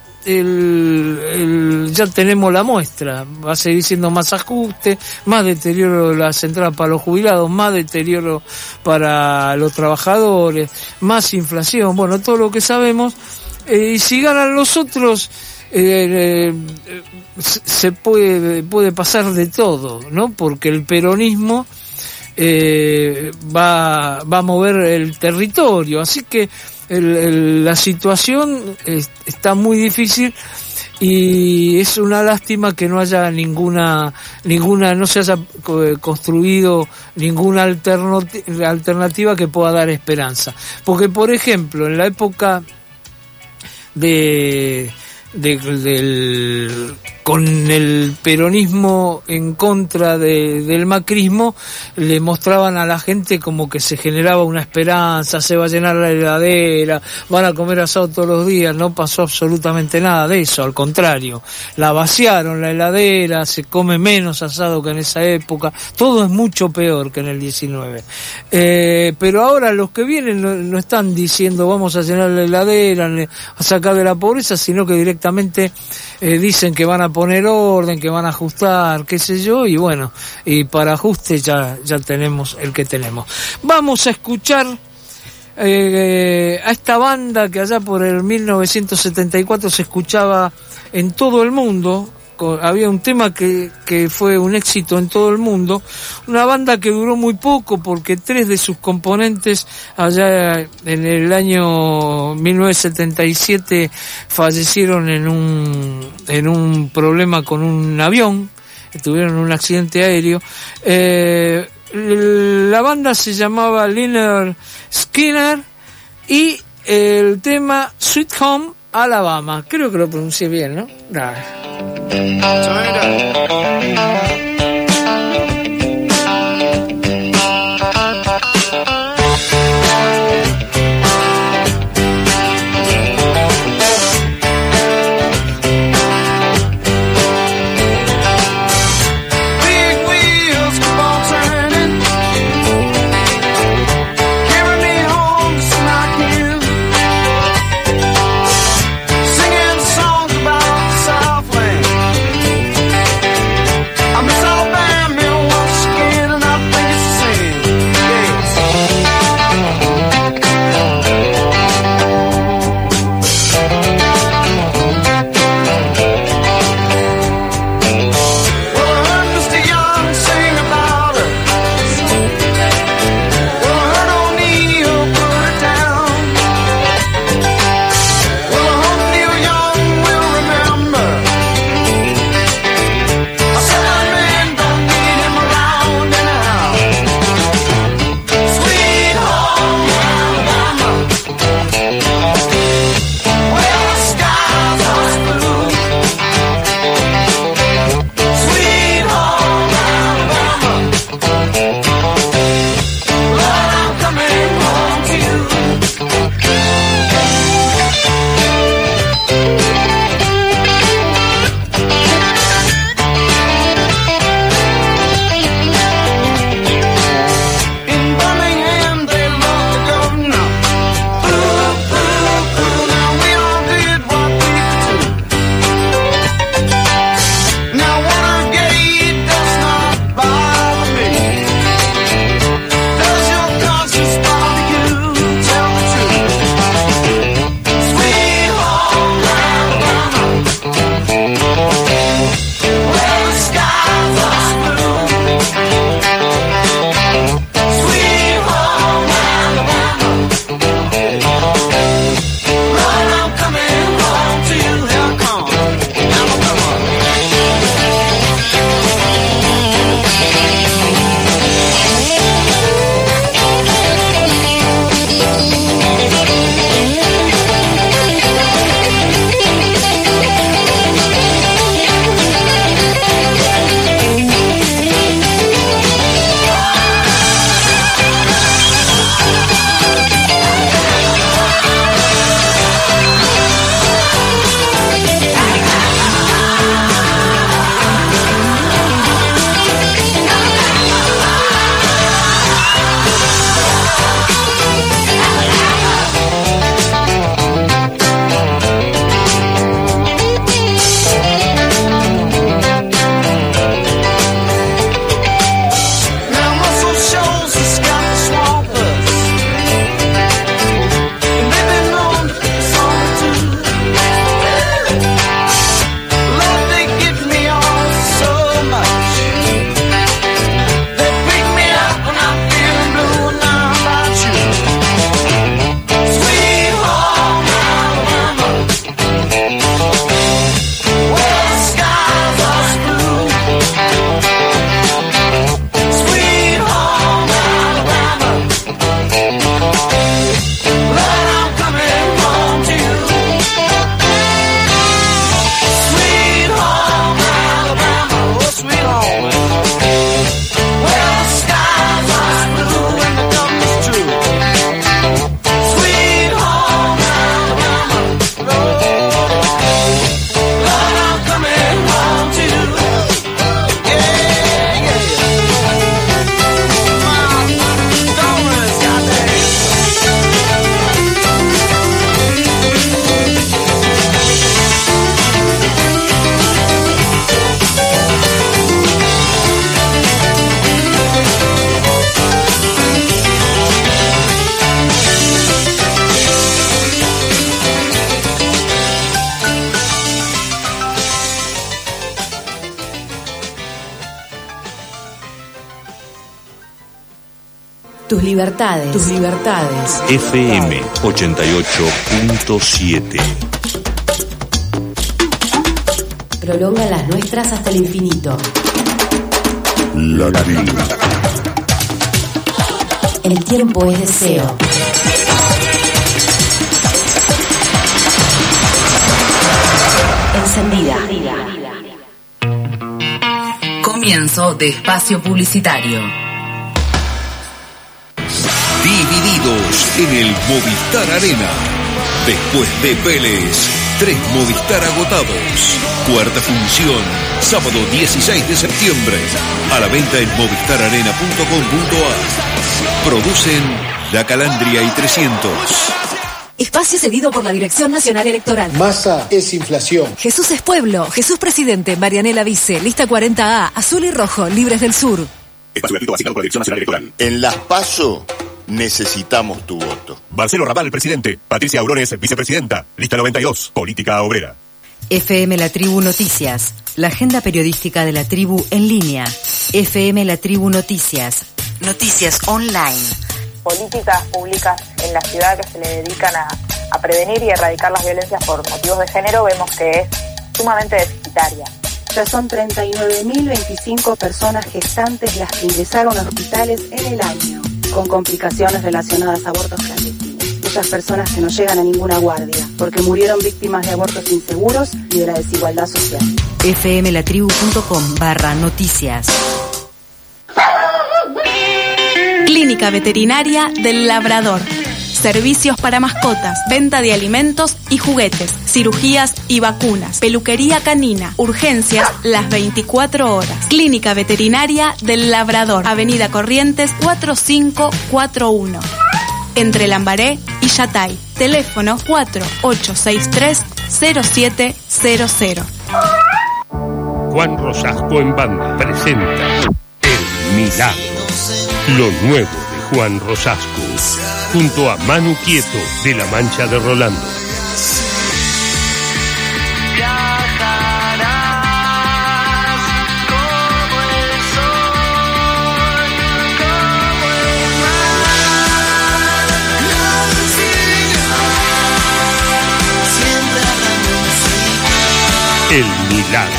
Speaker 13: ya tenemos la muestra, va a seguir siendo más ajuste, más deterioro de las entradas para los jubilados, más deterioro para los trabajadores, más inflación, bueno, todo lo que sabemos. Y si ganan los otros, se puede pasar de todo, ¿no? Porque el peronismo va a mover el territorio, así que la situación está muy difícil, y es una lástima que no haya ninguna no se haya construido ninguna alternativa que pueda dar esperanza, porque por ejemplo en la época del con el peronismo en contra del macrismo, le mostraban a la gente como que se generaba una esperanza, se va a llenar la heladera, van a comer asado todos los días. No pasó absolutamente nada de eso, al contrario, la vaciaron la heladera, se come menos asado que en esa época, todo es mucho peor que en el 19. Pero ahora los que vienen no están diciendo vamos a llenar la heladera, a sacar de la pobreza, sino que directamente dicen que van a poner orden, que van a ajustar, qué sé yo, y bueno, y para ajuste ya tenemos el que tenemos. Vamos a escuchar a esta banda que allá por el 1974 se escuchaba en todo el mundo. Había un tema que fue un éxito en todo el mundo, una banda que duró muy poco porque 3 de sus componentes allá en el año 1977 fallecieron en un problema con un avión, tuvieron un accidente aéreo. La banda se llamaba Lynyrd Skynyrd y el tema Sweet Home Alabama, creo que lo pronuncié bien, ¿no? Dale. Turn it up.
Speaker 6: I'm sorry.
Speaker 16: Tus libertades. Tus libertades.
Speaker 4: FM 88.7.
Speaker 16: Prolonga las nuestras hasta el infinito.
Speaker 4: La tribu.
Speaker 16: El tiempo es deseo. Encendida.
Speaker 3: Comienzo de espacio publicitario.
Speaker 4: Divididos en el Movistar Arena. Después de Vélez, 3 Movistar agotados. Cuarta función, sábado 16 de septiembre. A la venta en movistararena.com.ar. Producen La Calandria y 300.
Speaker 16: Espacio cedido por la Dirección Nacional Electoral.
Speaker 6: Massa es inflación.
Speaker 16: Jesús es pueblo. Jesús presidente. Marianela Vice. Lista 40A. Azul y rojo. Libres del Sur.
Speaker 22: Espacio gratuito asignado por la Dirección Nacional Electoral.
Speaker 23: En las PASO necesitamos tu voto.
Speaker 22: Marcelo Raval, presidente. Patricia Aurones, vicepresidenta. Lista 92. Política obrera.
Speaker 19: FM La Tribu Noticias. La agenda periodística de La Tribu en línea. FM La Tribu Noticias. Noticias online.
Speaker 24: Políticas públicas en la ciudad que se le dedican a prevenir y erradicar las violencias por motivos de género, vemos que es sumamente deficitaria.
Speaker 25: Ya son 39.025 personas gestantes las que ingresaron a hospitales en el año, con complicaciones relacionadas a abortos clandestinos. Muchas personas que no llegan a ninguna guardia, porque murieron víctimas de abortos inseguros y de la desigualdad social.
Speaker 19: fmlatribu.com/noticias.
Speaker 26: Clínica Veterinaria del Labrador. Servicios para mascotas, venta de alimentos y juguetes, cirugías y vacunas, peluquería canina, urgencias las 24 horas. Clínica Veterinaria del Labrador, Avenida Corrientes 4541. Entre Lambaré y Yatay. Teléfono 4863-0700.
Speaker 11: Juan Rosasco en banda presenta El Milagro, lo nuevo de Juan Rosasco, junto a Manu Quieto de La Mancha de Rolando. El Milagro.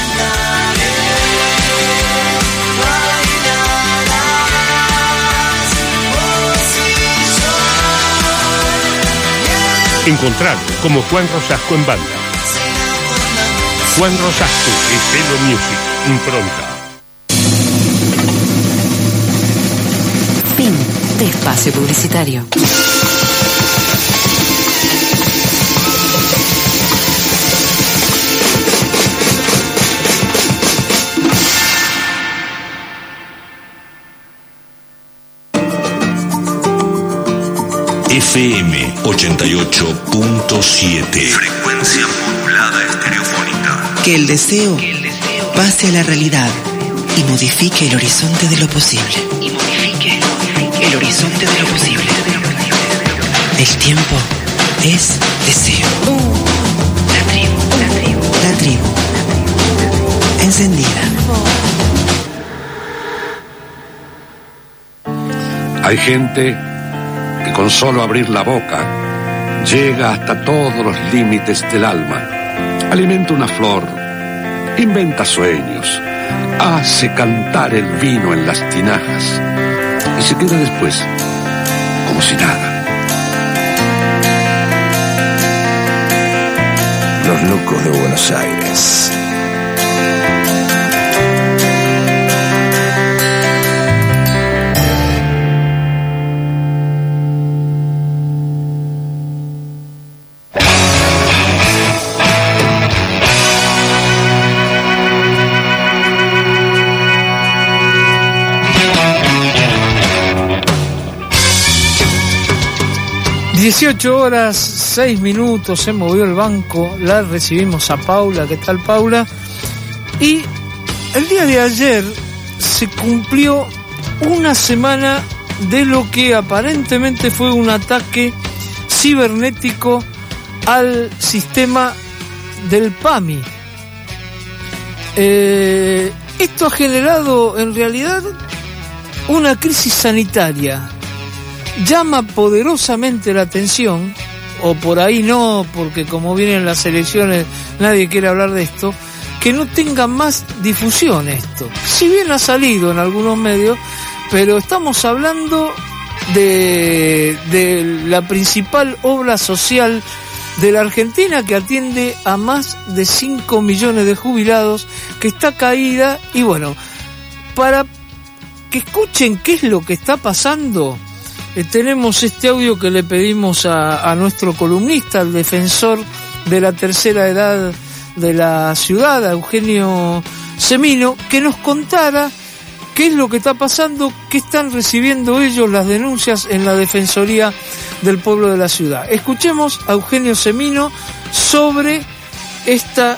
Speaker 11: Encontrarlo como Juan Rosasco en banda. Juan Rosasco de Celo Music, impronta.
Speaker 19: Fin de espacio publicitario.
Speaker 4: FM 88.7.
Speaker 2: Frecuencia modulada estereofónica. Que el deseo pase a la realidad y modifique el horizonte de lo posible. El horizonte de lo posible. El tiempo es deseo. La tribu. La tribu. Encendida.
Speaker 17: Hay gente que con solo abrir la boca llega hasta todos los límites del alma, alimenta una flor, inventa sueños, hace cantar el vino en las tinajas y se queda después como si nada.
Speaker 20: Los locos de Buenos Aires.
Speaker 13: (18:06) se movió el banco, la recibimos a Paula. ¿Qué tal, Paula? Y el día de ayer se cumplió una semana de lo que aparentemente fue un ataque cibernético al sistema del PAMI. Esto ha generado en realidad una crisis sanitaria llama poderosamente la atención, o por ahí no, porque como vienen las elecciones nadie quiere hablar de esto, que no tenga más difusión esto. Si bien ha salido en algunos medios, pero estamos hablando de la principal obra social de la Argentina, que atiende a más de 5 millones de jubilados, que está caída. Y bueno, para que escuchen qué es lo que está pasando, tenemos este audio que le pedimos a nuestro columnista, el defensor de la tercera edad de la ciudad, a Eugenio Semino, que nos contara qué es lo que está pasando, qué están recibiendo ellos las denuncias en la Defensoría del Pueblo de la ciudad. Escuchemos a Eugenio Semino sobre este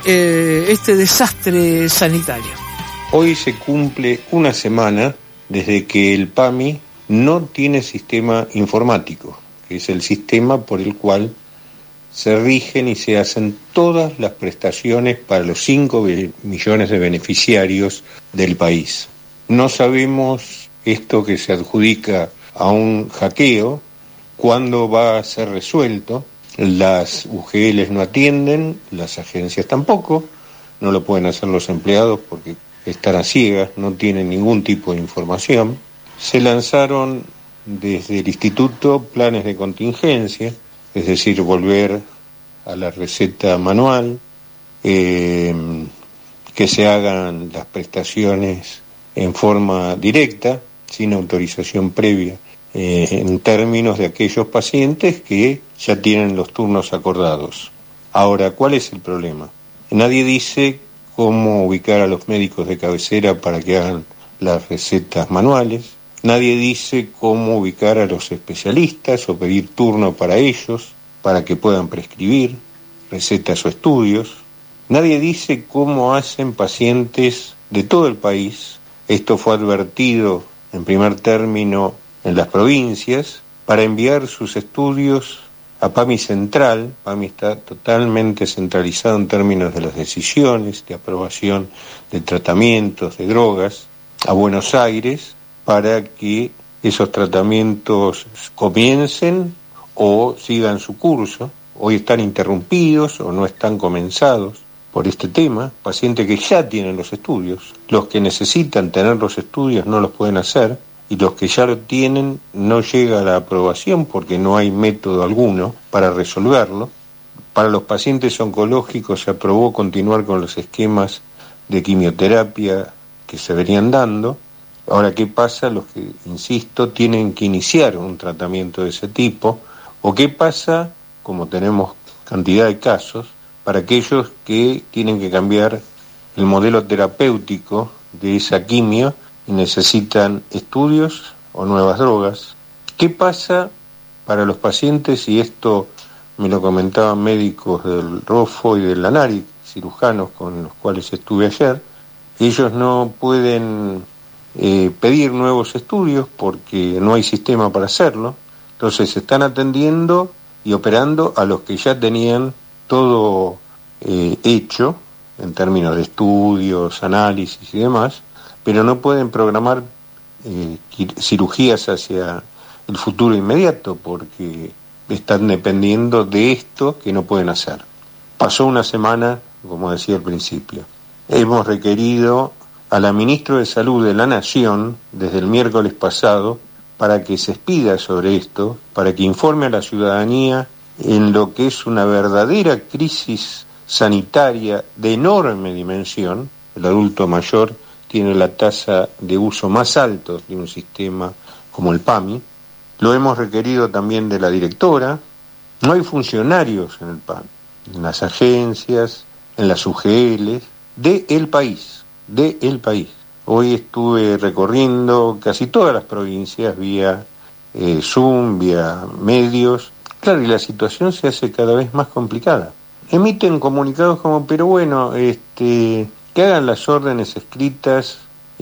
Speaker 13: desastre sanitario.
Speaker 6: Hoy se cumple una semana desde que el PAMI no tiene sistema informático, que es el sistema por el cual se rigen y se hacen todas las prestaciones para los 5 millones de beneficiarios del país. No sabemos esto que se adjudica a un hackeo, cuándo va a ser resuelto. Las UGLs no atienden, las agencias tampoco, no lo pueden hacer los empleados porque están a ciegas, no tienen ningún tipo de información. Se lanzaron desde el instituto planes de contingencia, es decir, volver a la receta manual, que se hagan las prestaciones en forma directa, sin autorización previa, en términos de aquellos pacientes que ya tienen los turnos acordados. Ahora, ¿cuál es el problema? Nadie dice cómo ubicar a los médicos de cabecera para que hagan las recetas manuales. Nadie dice cómo ubicar a los especialistas o pedir turno para ellos, para que puedan prescribir recetas o estudios. Nadie dice cómo hacen pacientes de todo el país. Esto fue advertido en primer término en las provincias para enviar sus estudios a PAMI Central. PAMI está totalmente centralizado en términos de las decisiones, de aprobación de tratamientos, de drogas, a Buenos Aires, para que esos tratamientos comiencen o sigan su curso. Hoy están interrumpidos o no están comenzados por este tema, pacientes que ya tienen los estudios. Los que necesitan tener los estudios no los pueden hacer, y los que ya lo tienen no llega a la aprobación porque no hay método alguno para resolverlo. Para los pacientes oncológicos se aprobó continuar con los esquemas de quimioterapia que se venían dando. Ahora, ¿qué pasa? Los que, insisto, tienen que iniciar un tratamiento de ese tipo, o qué pasa, como tenemos cantidad de casos, para aquellos que tienen que cambiar el modelo terapéutico de esa quimio y necesitan estudios o nuevas drogas. ¿Qué pasa para los pacientes? Y esto me lo comentaban médicos del ROFO y del ANARI, cirujanos con los cuales estuve ayer. Ellos no pueden pedir nuevos estudios porque no hay sistema para hacerlo. Entonces se están atendiendo y operando a los que ya tenían todo hecho en términos de estudios, análisis y demás, pero no pueden programar cirugías hacia el futuro inmediato porque están dependiendo de esto que no pueden hacer. Pasó una semana, como decía al principio. Hemos requerido a la ministra de Salud de la Nación desde el miércoles pasado para que se expida sobre esto, para que informe a la ciudadanía en lo que es una verdadera crisis sanitaria de enorme dimensión. El adulto mayor tiene la tasa de uso más alta de un sistema como el PAMI. Lo hemos requerido también de la directora. No hay funcionarios en el PAMI, en las agencias, en las UGLs, del país. Hoy estuve recorriendo casi todas las provincias vía Zoom, vía medios. Claro, y la situación se hace cada vez más complicada. Emiten comunicados como, pero bueno, que hagan las órdenes escritas,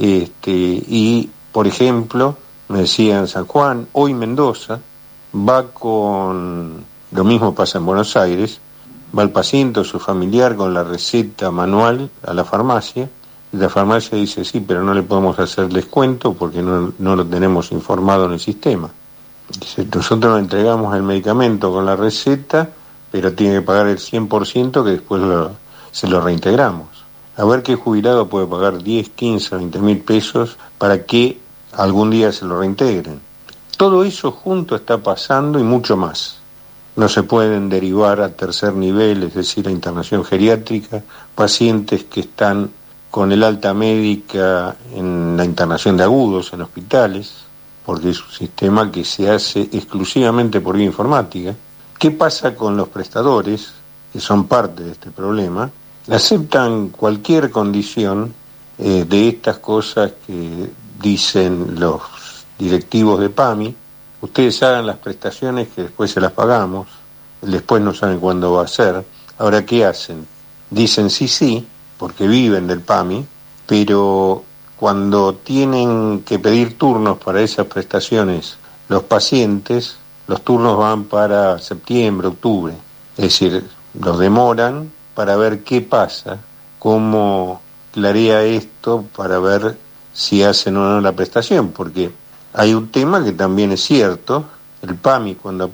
Speaker 6: y, por ejemplo, me decían San Juan, hoy Mendoza, va con, lo mismo pasa en Buenos Aires, va el paciente o su familiar con la receta manual a la farmacia, y la farmacia dice, sí, pero no le podemos hacer descuento porque no lo tenemos informado en el sistema. Dice, nosotros le entregamos el medicamento con la receta, pero tiene que pagar el 100% que después se lo reintegramos. A ver qué jubilado puede pagar 10, 15, 20 mil pesos para que algún día se lo reintegren. Todo eso junto está pasando y mucho más. No se pueden derivar a tercer nivel, es decir, a internación geriátrica, pacientes que están con el alta médica en la internación de agudos en hospitales, porque es un sistema que se hace exclusivamente por vía informática. ¿Qué pasa con los prestadores, que son parte de este problema? Aceptan cualquier condición de estas cosas que dicen los directivos de PAMI. Ustedes hagan las prestaciones que después se las pagamos, después no saben cuándo va a ser. Ahora, ¿qué hacen? Dicen sí, porque viven del PAMI, pero cuando tienen que pedir turnos para esas prestaciones los pacientes, los turnos van para septiembre, octubre. Es decir, los demoran para ver qué pasa, cómo clarea esto para ver si hacen o no la prestación, porque hay un tema que también es cierto. El PAMI, cuando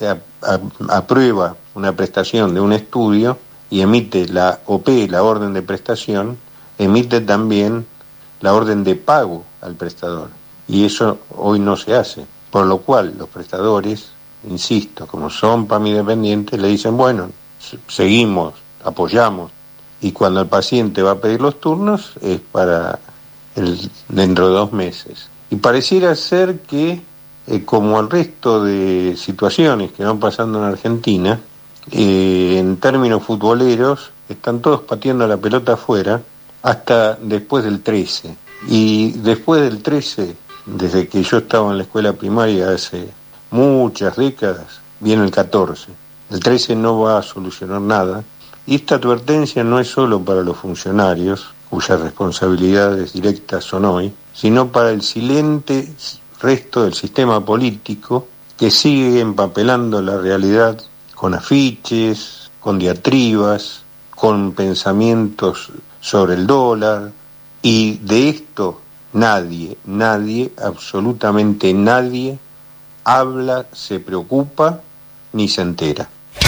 Speaker 6: aprueba una prestación de un estudio y emite la OP, la orden de prestación, emite también la orden de pago al prestador. Y eso hoy no se hace. Por lo cual los prestadores, insisto, como son PAMI dependientes, le dicen, bueno, seguimos, apoyamos. Y cuando el paciente va a pedir los turnos es para dentro de 2 meses. Y pareciera ser que, como el resto de situaciones que van pasando en Argentina, en términos futboleros, están todos pateando la pelota afuera hasta después del 13. Y después del 13, desde que yo estaba en la escuela primaria hace muchas décadas, viene el 14. El 13 no va a solucionar nada. Y esta advertencia no es solo para los funcionarios, cuyas responsabilidades directas son hoy, sino para el silente resto del sistema político que sigue empapelando la realidad con afiches, con diatribas, con pensamientos sobre el dólar, y de esto nadie, absolutamente nadie, habla, se preocupa ni se entera.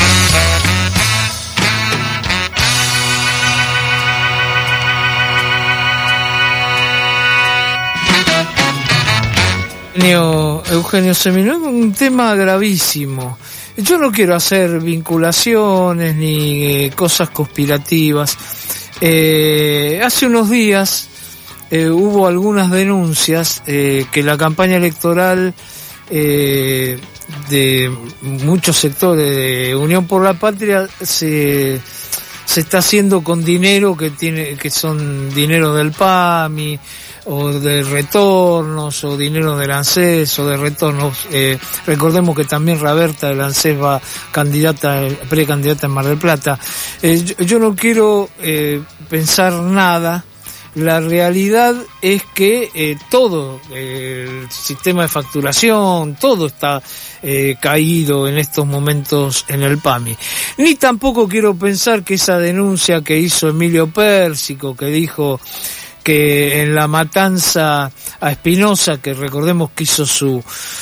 Speaker 13: Eugenio Seminó, un tema gravísimo. Yo no quiero hacer vinculaciones ni cosas conspirativas. Hace unos días hubo algunas denuncias que la campaña electoral de muchos sectores de Unión por la Patria se está haciendo con dinero que son dinero del PAMI, o de retornos, o dinero del ANSES, o de retornos. Recordemos que también Raberta del ANSES va precandidata en Mar del Plata. Yo no quiero pensar nada. La realidad es que todo el sistema de facturación, todo está caído en estos momentos en el PAMI. Ni tampoco quiero pensar que esa denuncia que hizo Emilio Pérsico, que dijo que en la matanza a Espinosa, que recordemos que hizo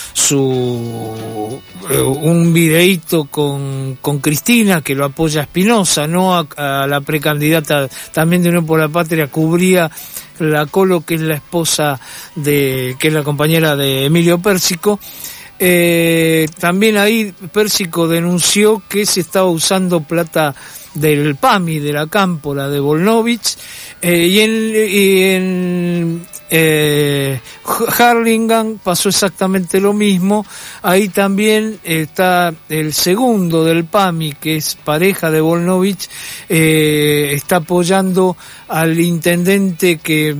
Speaker 13: un videíto con Cristina, que lo apoya a Espinosa, no a la precandidata también de Unión por la Patria, cubría la Colo, que es la esposa que es la compañera de Emilio Pérsico. También ahí Pérsico denunció que se estaba usando plata del PAMI, de la cámpora de Volnovich, y en Harlingham pasó exactamente lo mismo. Ahí también está el segundo del PAMI, que es pareja de Volnovich, está apoyando al intendente que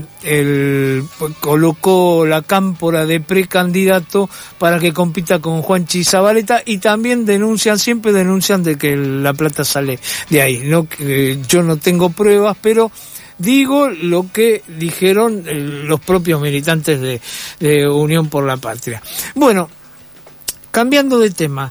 Speaker 13: colocó la cámpora de precandidato para que compita con Juanchi Zabaleta, y también siempre denuncian de que la plata sale de ahí. Yo no tengo pruebas, pero digo lo que dijeron los propios militantes de Unión por la Patria. Bueno, cambiando de tema,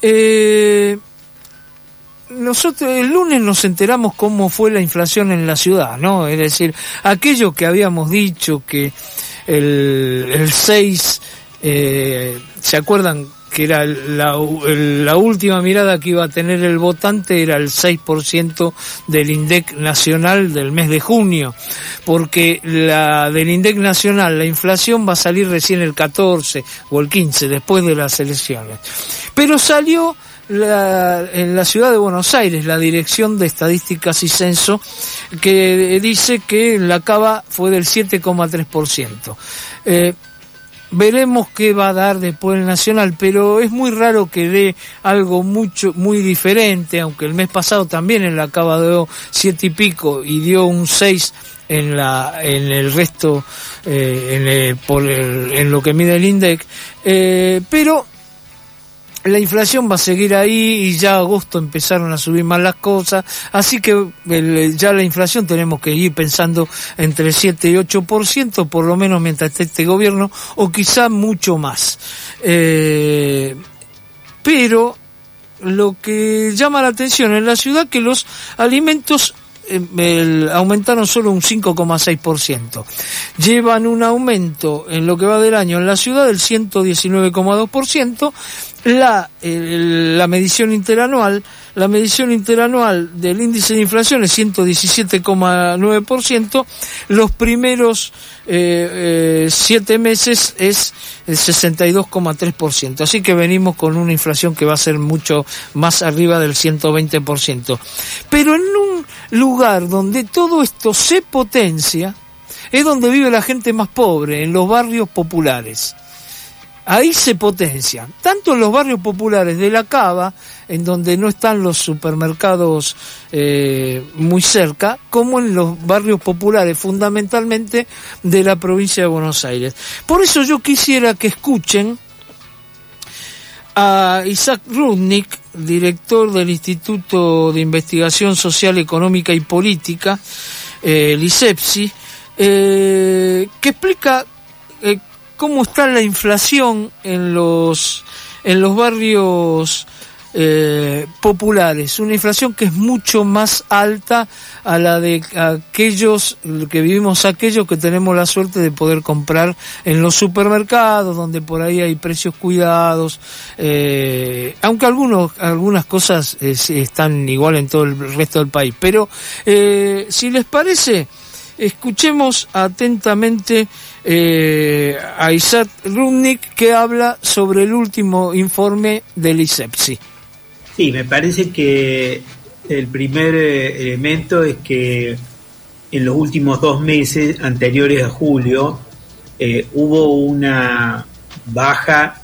Speaker 13: nosotros el lunes nos enteramos cómo fue la inflación en la ciudad, ¿no? Es decir, aquello que habíamos dicho que el 6, ¿se acuerdan que era la última mirada que iba a tener el votante, era el 6% del INDEC nacional del mes de junio, porque la del INDEC nacional, la inflación va a salir recién el 14 o el 15, después de las elecciones. Pero salió en la ciudad de Buenos Aires, la Dirección de Estadísticas y Censo, que dice que la cava fue del 7,3%. Veremos qué va a dar después el nacional, pero es muy raro que dé algo muy diferente, aunque el mes pasado también en la cava dio 7 y pico y dio un 6 en el resto, en lo que mide el INDEC, pero la inflación va a seguir ahí y ya agosto empezaron a subir más las cosas, así que ya la inflación tenemos que ir pensando entre 7 y 8%, por lo menos mientras esté este gobierno, o quizá mucho más. Pero lo que llama la atención en la ciudad es que los alimentos aumentaron solo un 5,6%. Llevan un aumento en lo que va del año en la ciudad del 119,2%. La medición interanual del índice de inflación es 117,9%. Los primeros 7 meses es 62,3%. Así que venimos con una inflación que va a ser mucho más arriba del 120%. Pero en un lugar donde todo esto se potencia, es donde vive la gente más pobre, en los barrios populares. Ahí se potencia, tanto en los barrios populares de la Cava, en donde no están los supermercados muy cerca, como en los barrios populares, fundamentalmente de la provincia de Buenos Aires. Por eso yo quisiera que escuchen a Isaac Rudnick, director del Instituto de Investigación Social, Económica y Política, el ISEPSI, que explica cómo está la inflación en los barrios populares, una inflación que es mucho más alta a la de aquellos que vivimos, aquellos que tenemos la suerte de poder comprar en los supermercados, donde por ahí hay precios cuidados, aunque algunas cosas están igual en todo el resto del país. Pero si les parece, escuchemos atentamente a Isaac Rudnick, que habla sobre el último informe del ISEPSI.
Speaker 7: Sí, me parece que el primer elemento es que en los últimos 2 meses anteriores a julio hubo una baja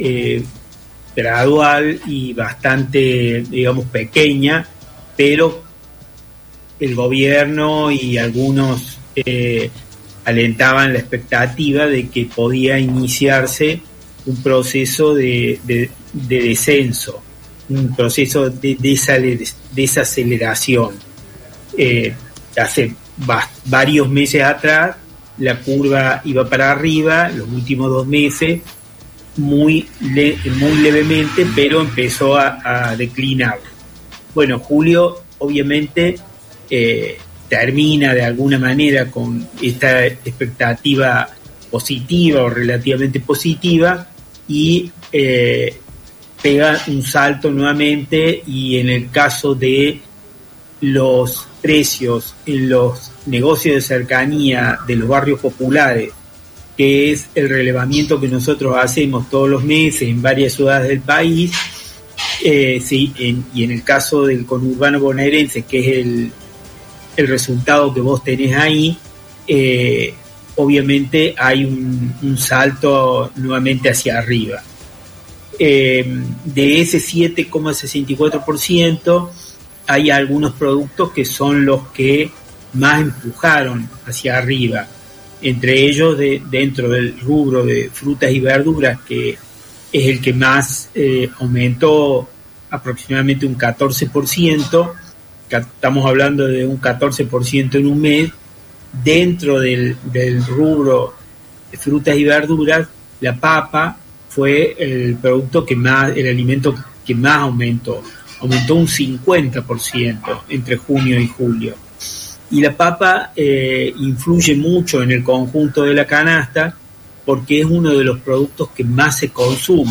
Speaker 7: gradual y bastante, digamos, pequeña, pero el gobierno y algunos alentaban la expectativa de que podía iniciarse un proceso de descenso, un proceso de desaceleración. Hace varios meses atrás la curva iba para arriba, los últimos 2 meses muy levemente, pero empezó a declinar. Bueno, julio obviamente termina de alguna manera con esta expectativa positiva o relativamente positiva y pega un salto nuevamente, y en el caso de los precios en los negocios de cercanía de los barrios populares, que es el relevamiento que nosotros hacemos todos los meses en varias ciudades del país, y en el caso del conurbano bonaerense, que es el resultado que vos tenés ahí, obviamente hay un salto nuevamente hacia arriba. De ese 7,64% hay algunos productos que son los que más empujaron hacia arriba, entre ellos dentro del rubro de frutas y verduras, que es el que más aumentó aproximadamente un 14%. Estamos hablando de un 14% en un mes. Dentro del rubro de frutas y verduras, la papa fue el alimento que más aumentó un 50% entre junio y julio. Y la papa influye mucho en el conjunto de la canasta porque es uno de los productos que más se consume.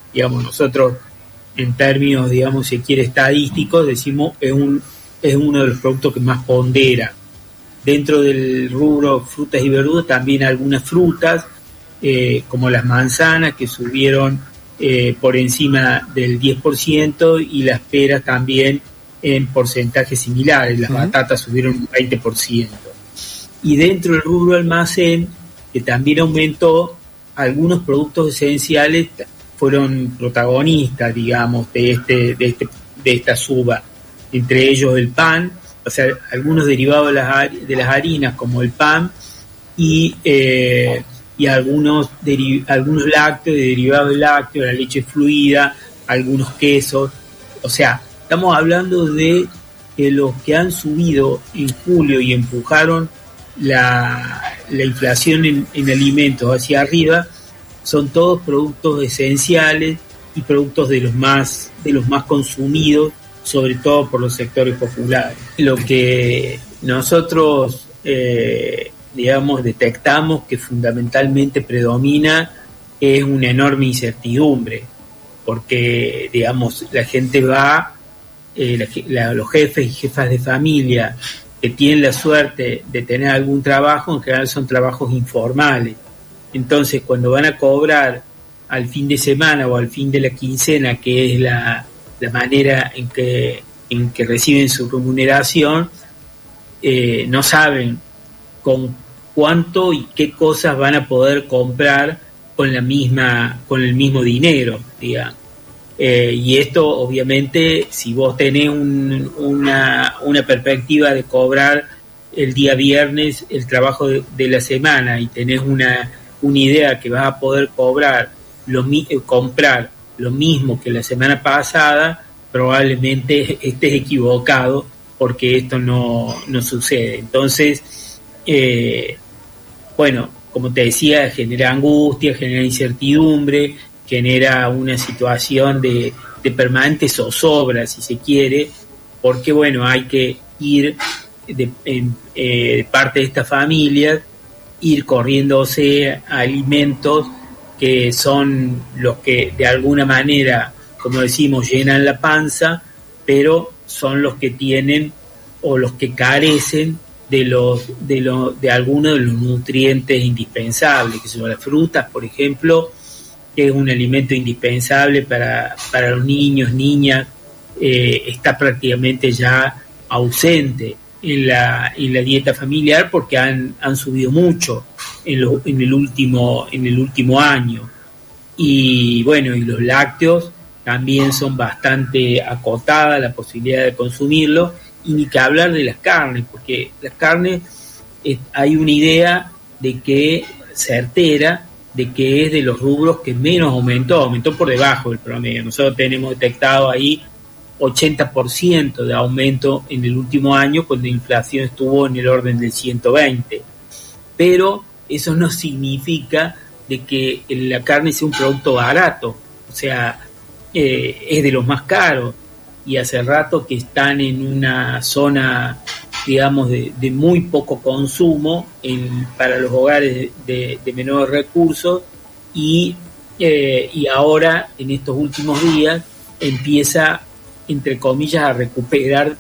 Speaker 7: digamos, nosotros en términos, digamos, si quiere estadísticos, decimos es uno de los productos que más pondera. Dentro del rubro frutas y verduras también algunas frutas, como las manzanas, que subieron por encima del 10%, y las peras también en porcentajes similares. Las batatas subieron un 20%. Y dentro del rubro almacén, que también aumentó, algunos productos esenciales fueron protagonistas, digamos, de esta suba. Entre ellos el pan, o sea, algunos derivados de las harinas, como el pan, y algunos lácteos, derivados del lácteo, la leche fluida, algunos quesos. O sea, estamos hablando de los que han subido en julio y empujaron la inflación en alimentos hacia arriba, son todos productos esenciales y productos de los más consumidos, sobre todo por los sectores populares. Lo que nosotros digamos, detectamos que fundamentalmente predomina es una enorme incertidumbre, porque, digamos, la gente va, los jefes y jefas de familia que tienen la suerte de tener algún trabajo, en general son trabajos informales. Entonces, cuando van a cobrar al fin de semana o al fin de la quincena, que es la manera en que reciben su remuneración, no saben con cuánto y qué cosas van a poder comprar con el mismo dinero, digamos. Y esto, obviamente, si vos tenés una perspectiva de cobrar el día viernes el trabajo de la semana, y tenés una idea que vas a poder comprar lo mismo que la semana pasada, probablemente estés equivocado, porque esto no sucede. Entonces, bueno, como te decía, genera angustia, genera incertidumbre, genera una situación de permanente zozobra, si se quiere, porque, bueno, hay que ir de parte de esta familia, ir corriéndose a alimentos que son los que de alguna manera, como decimos, llenan la panza, pero son los que tienen o los que carecen de algunos de los nutrientes indispensables, que son las frutas, por ejemplo, que es un alimento indispensable para los niños, niñas, está prácticamente ya ausente en la dieta familiar, porque han subido mucho en el último año. Y bueno, y los lácteos también son bastante acotadas la posibilidad de consumirlo, y ni que hablar de las carnes, porque las carnes hay una idea certera de que es de los rubros que menos aumentó por debajo del promedio. Nosotros tenemos detectado ahí 80% de aumento en el último año, cuando la inflación estuvo en el orden del 120%. Pero eso no significa de que la carne sea un producto barato, o sea, es de los más caros, y hace rato que están en una zona, digamos, de muy poco consumo para los hogares de menores recursos, y ahora, en estos últimos días, empieza, entre comillas, a recuperar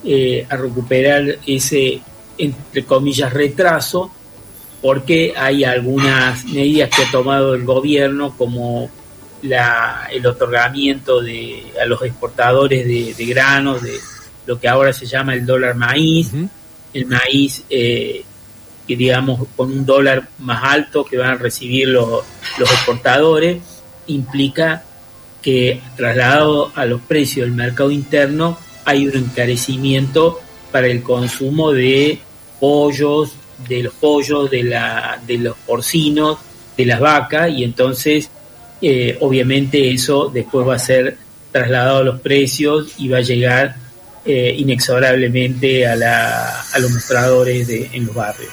Speaker 7: ese, entre comillas, retraso, porque hay algunas medidas que ha tomado el gobierno, como el otorgamiento a los exportadores de granos, de lo que ahora se llama el dólar maíz. El maíz, que, digamos, con un dólar más alto que van a recibir los exportadores, implica que, trasladado a los precios del mercado interno, hay un encarecimiento para el consumo de pollos, de los porcinos, de las vacas, y entonces obviamente eso después va a ser trasladado a los precios y va a llegar inexorablemente a los mostradores en los barrios.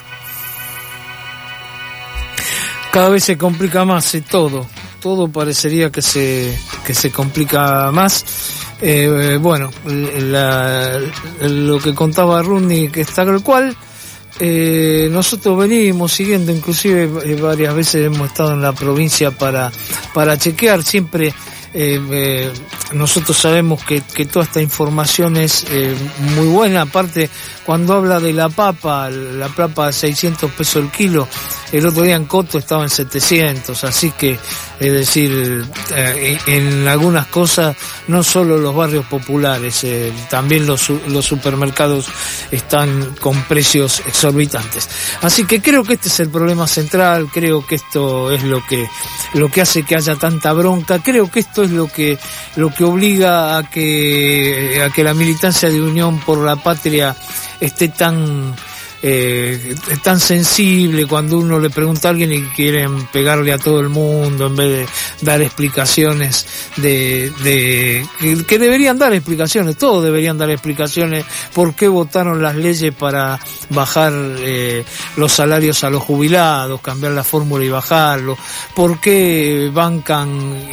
Speaker 13: Cada vez se complica más todo parecería que se complica más. Bueno, lo que contaba Rodney, que está tal cual. Nosotros venimos siguiendo, inclusive varias veces hemos estado en la provincia para chequear siempre nosotros sabemos que toda esta información es muy buena. Aparte, cuando habla de la papa a 600 pesos el kilo, el otro día en Coto estaba en 700, así que, es decir, en algunas cosas, no solo los barrios populares, también los supermercados están con precios exorbitantes. Así que creo que este es el problema central, creo que esto es lo que hace que haya tanta bronca, creo que esto es lo que obliga a que la militancia de Unión por la Patria esté tan sensible cuando uno le pregunta a alguien y quieren pegarle a todo el mundo en vez de dar explicaciones que deberían dar explicaciones, todos deberían dar explicaciones por qué votaron las leyes para bajar los salarios a los jubilados, cambiar la fórmula y bajarlo, por qué bancan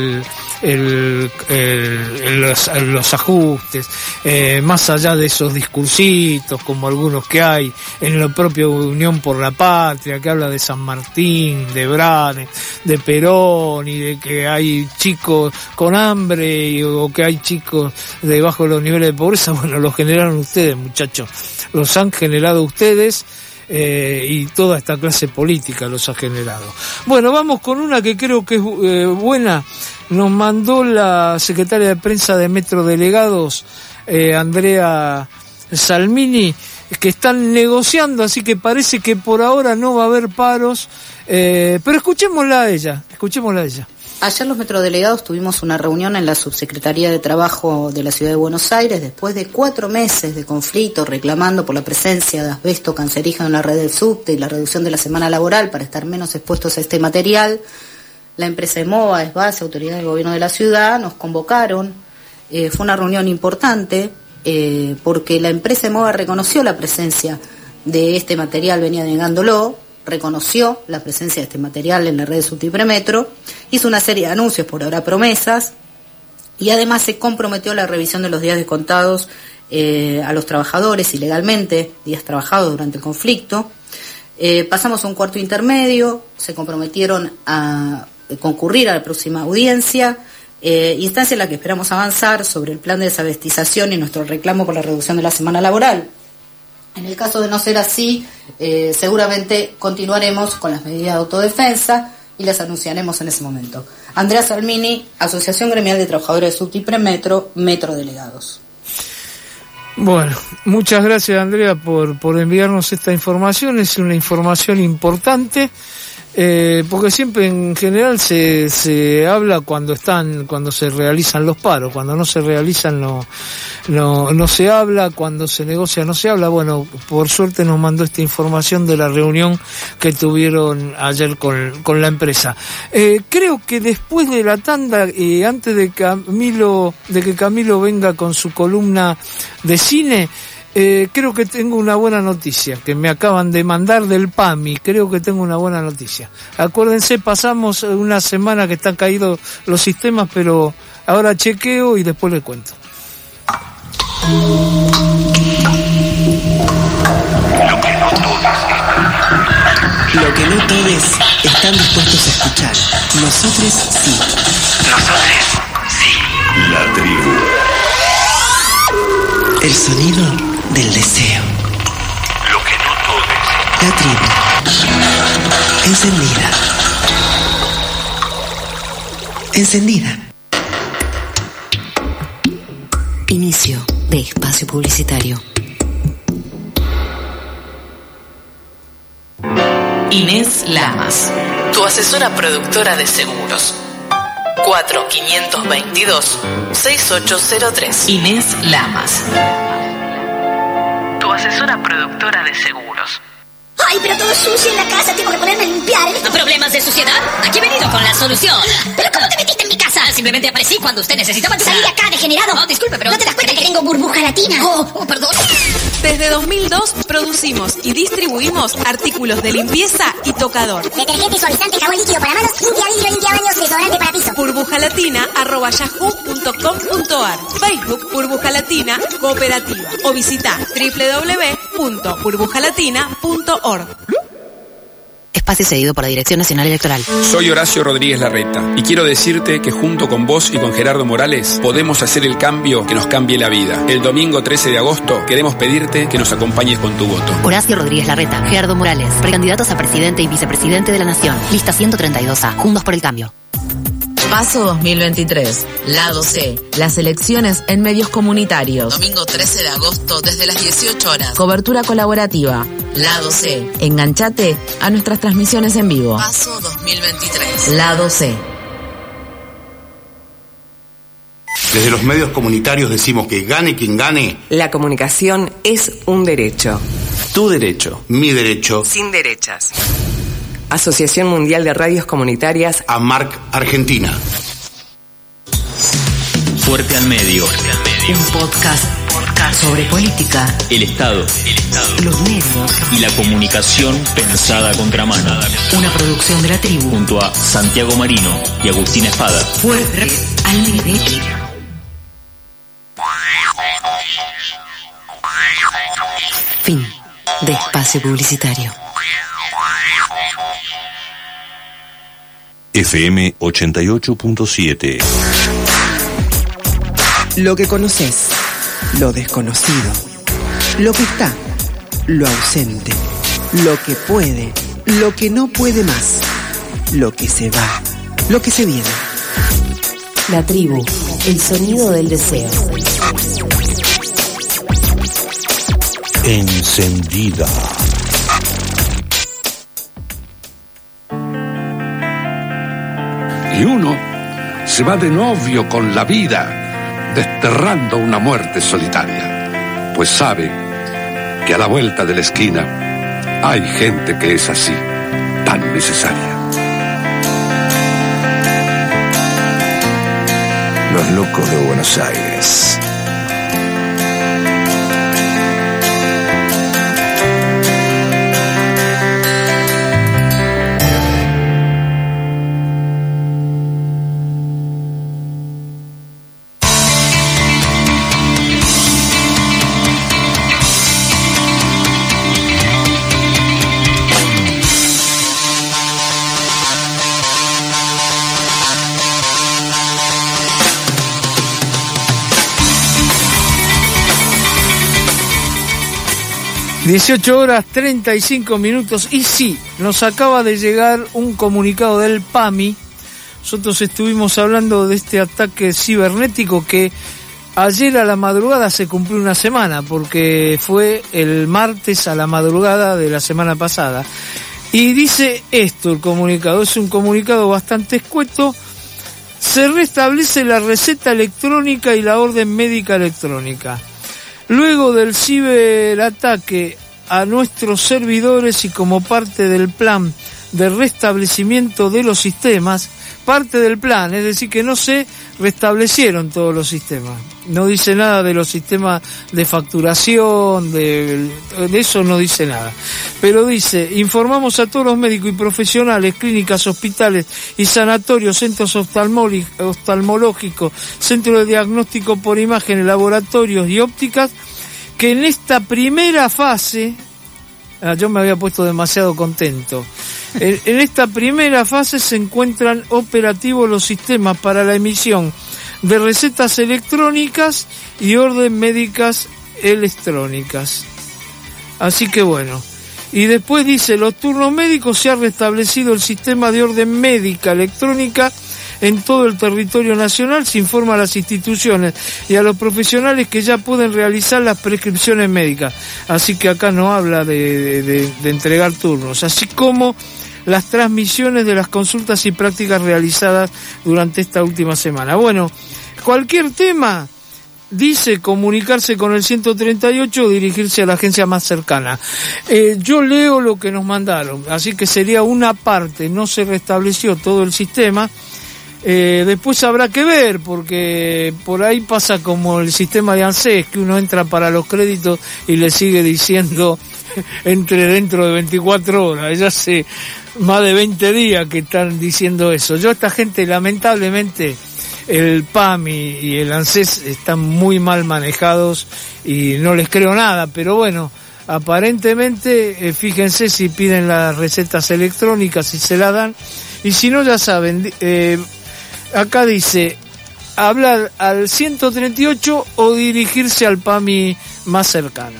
Speaker 13: los ajustes, más allá de esos discursitos como algunos que hay en la propia Unión por la Patria, que habla de San Martín, de Branes, de Perón, y de que hay chicos con hambre o que hay chicos debajo de los niveles de pobreza. Bueno, los generaron ustedes, muchachos, los han generado ustedes. Y toda esta clase política los ha generado. Bueno, vamos con una que creo que es buena. Nos mandó la secretaria de prensa de Metro Delegados, Andrea Salmini, que están negociando, así que parece que por ahora no va a haber paros, pero escuchémosla a ella.
Speaker 8: Ayer los metrodelegados tuvimos una reunión en la Subsecretaría de Trabajo de la Ciudad de Buenos Aires después de 4 meses de conflicto reclamando por la presencia de asbesto cancerígeno en la red del subte y la reducción de la semana laboral para estar menos expuestos a este material. La empresa EMOVA, ESBASE, Autoridad del Gobierno de la Ciudad, nos convocaron. Fue una reunión importante porque la empresa EMOVA reconoció la presencia de este material, venía negándolo, reconoció la presencia de este material en la red de subte y premetro, hizo una serie de anuncios, por ahora promesas, y además se comprometió a la revisión de los días descontados a los trabajadores ilegalmente, días trabajados durante el conflicto. Pasamos a un cuarto intermedio, se comprometieron a concurrir a la próxima audiencia, instancia en la que esperamos avanzar sobre el plan de desabestización y nuestro reclamo por la reducción de la semana laboral. En el caso de no ser así, seguramente continuaremos con las medidas de autodefensa y las anunciaremos en ese momento. Andrea Salmini, Asociación Gremial de Trabajadores de Subte y Premetro, Metro Delegados.
Speaker 13: Bueno, muchas gracias, Andrea, por enviarnos esta información. Es una información importante, porque siempre en general se habla cuando se realizan los paros, cuando no se realizan no se habla, cuando se negocia no se habla. Bueno, por suerte nos mandó esta información de la reunión que tuvieron ayer con la empresa. Creo que después de la tanda, antes de que Camilo venga con su columna de cine, creo que tengo una buena noticia que me acaban de mandar del PAMI. Creo que tengo una buena noticia. Acuérdense, pasamos una semana que están caídos los sistemas, pero ahora chequeo y después les cuento.
Speaker 2: Lo que no todos están dispuestos a escuchar. Nosotros sí.
Speaker 1: La tribu.
Speaker 2: El sonido del deseo.
Speaker 1: Lo que no todos.
Speaker 2: La tribu. Encendida. Encendida.
Speaker 19: Inicio de espacio publicitario.
Speaker 3: Inés Lamas, tu asesora productora de seguros. 4522-6803. Inés Lamas, tu asesora productora de seguros.
Speaker 9: ¡Ay, pero todo sucio en la casa! Tengo que ponerme a limpiar.
Speaker 10: ¿Problemas de suciedad? Aquí he venido con la solución.
Speaker 9: ¿Pero cómo te metiste en mi casa?
Speaker 10: Simplemente aparecí cuando usted necesitaba...
Speaker 9: ¡Salí de acá, degenerado!
Speaker 10: No, disculpe, pero...
Speaker 9: ¿No te das cuenta que tengo burbuja latina?
Speaker 10: Oh, perdón.
Speaker 26: Desde 2002 producimos y distribuimos artículos de limpieza y tocador.
Speaker 9: Detergente, suavizante, jabón líquido para manos, limpia vidrio, limpia baños, desodorante para piso.
Speaker 26: burbujalatina@yahoo.com.ar. Facebook Burbuja Latina Cooperativa. O visita www.burbujalatina.org.
Speaker 5: espacio cedido por la Dirección Nacional Electoral.
Speaker 12: Soy Horacio Rodríguez Larreta y quiero decirte que junto con vos y con Gerardo Morales podemos hacer el cambio que nos cambie la vida. El domingo 13 de agosto queremos pedirte que nos acompañes con tu voto.
Speaker 5: Horacio Rodríguez Larreta, Gerardo Morales, precandidatos a presidente y vicepresidente de la Nación. Lista 132A, Juntos por el Cambio.
Speaker 3: Paso 2023, Lado C, las elecciones en medios comunitarios. Domingo 13 de agosto desde las 18 horas. Cobertura colaborativa, Lado C. Enganchate a nuestras transmisiones en vivo. Paso 2023, Lado C.
Speaker 14: Desde los medios comunitarios decimos que gane quien gane.
Speaker 15: La comunicación es un derecho.
Speaker 14: Tu derecho. Mi derecho.
Speaker 15: Sin derechas. Asociación Mundial de Radios Comunitarias.
Speaker 14: AMARC Argentina.
Speaker 18: Fuerte al medio.
Speaker 19: Un podcast sobre política,
Speaker 18: El Estado.
Speaker 19: los medios
Speaker 18: Y la comunicación pensada a contramano.
Speaker 19: Una producción de la tribu.
Speaker 18: Junto a Santiago Marino y Agustín Espada.
Speaker 19: Fuerte al medio. Fin de espacio publicitario.
Speaker 4: FM 88.7.
Speaker 2: Lo que conoces, lo desconocido, lo que está, lo ausente, lo que puede, lo que no puede más, lo que se va, lo que se viene.
Speaker 19: La tribu, el sonido del deseo.
Speaker 4: Encendida.
Speaker 17: Y uno se va de novio con la vida, desterrando una muerte solitaria, pues sabe que a la vuelta de la esquina hay gente que es así, tan necesaria.
Speaker 20: Los locos de Buenos Aires.
Speaker 13: (18:35) y sí, nos acaba de llegar un comunicado del PAMI. Nosotros estuvimos hablando de este ataque cibernético que ayer a la madrugada se cumplió una semana, porque fue el martes a la madrugada de la semana pasada. Y dice esto el comunicado, es un comunicado bastante escueto. Se restablece la receta electrónica y la orden médica electrónica. Luego del ciberataque a nuestros servidores y como parte del plan de restablecimiento de los sistemas, parte del plan, es decir, que no se restablecieron todos los sistemas. No dice nada de los sistemas de facturación, de eso no dice nada. Pero dice, informamos a todos los médicos y profesionales, clínicas, hospitales y sanatorios, centros oftalmológicos, centros de diagnóstico por imágenes, laboratorios y ópticas, que en esta primera fase, yo me había puesto demasiado contento, en esta primera fase se encuentran operativos los sistemas para la emisión de recetas electrónicas y orden médicas electrónicas. Así que bueno. Y después dice, los turnos médicos, se ha restablecido el sistema de orden médica electrónica en todo el territorio nacional. Se informa a las instituciones y a los profesionales que ya pueden realizar las prescripciones médicas. Así que acá no habla de entregar turnos, así como las transmisiones de las consultas y prácticas realizadas durante esta última semana. Bueno, cualquier tema, dice comunicarse con el 138 o dirigirse a la agencia más cercana. Yo leo lo que nos mandaron, así que sería una parte, no se restableció todo el sistema. Después habrá que ver, porque por ahí pasa como el sistema de ANSES, que uno entra para los créditos y le sigue diciendo entre dentro de 24 horas. Ya hace más de 20 días que están diciendo eso. Yo a esta gente, lamentablemente, el PAMI y el ANSES están muy mal manejados y no les creo nada, pero bueno, Aparentemente, fíjense si piden las recetas electrónicas, si se la dan, y si no, ya saben, acá dice, hablar al 138 o dirigirse al PAMI más cercano.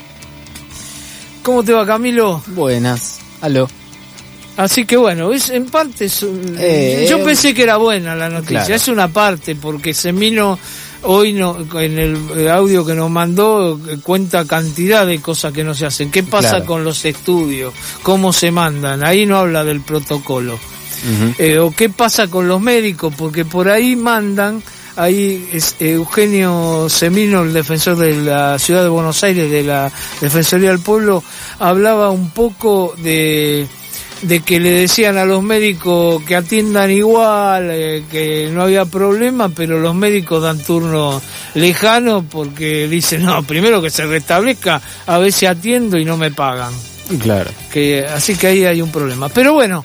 Speaker 13: ¿Cómo te va, Camilo?
Speaker 16: Buenas, aló.
Speaker 13: Así que bueno, en parte yo pensé que era buena la noticia, claro. Es una parte, porque Semino hoy en el audio que nos mandó cuenta cantidad de cosas que no se hacen. ¿Qué pasa claro. con los estudios? ¿Cómo se mandan? Ahí no habla del protocolo. O qué pasa con los médicos, porque por ahí mandan. Ahí Eugenio Semino, el defensor de la Ciudad de Buenos Aires, de la Defensoría del Pueblo, hablaba un poco de que le decían a los médicos que atiendan igual, que no había problema, pero los médicos dan turno lejano porque dicen, no, primero que se restablezca, a veces atiendo y no me pagan.
Speaker 16: Claro.
Speaker 13: Así que ahí hay un problema. Pero bueno,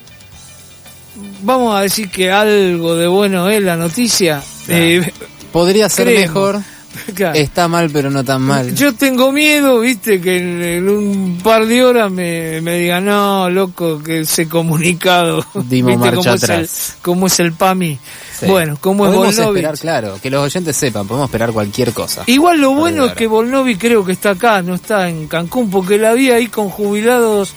Speaker 13: vamos a decir que algo de bueno es la noticia.
Speaker 16: Podría ser mejor. Claro. Está mal, pero no tan mal.
Speaker 13: Yo tengo miedo, viste, que en un par de horas me digan, no, loco, que ese comunicado.
Speaker 16: Dimos marcha atrás.
Speaker 13: ¿Cómo es el PAMI? Sí. Bueno, ¿cómo
Speaker 16: podemos
Speaker 13: es Volnovich?
Speaker 16: Esperar, claro, que los oyentes sepan, podemos esperar cualquier cosa.
Speaker 13: Igual lo bueno es que Volnovich creo que está acá, no está en Cancún, porque la vi ahí con jubilados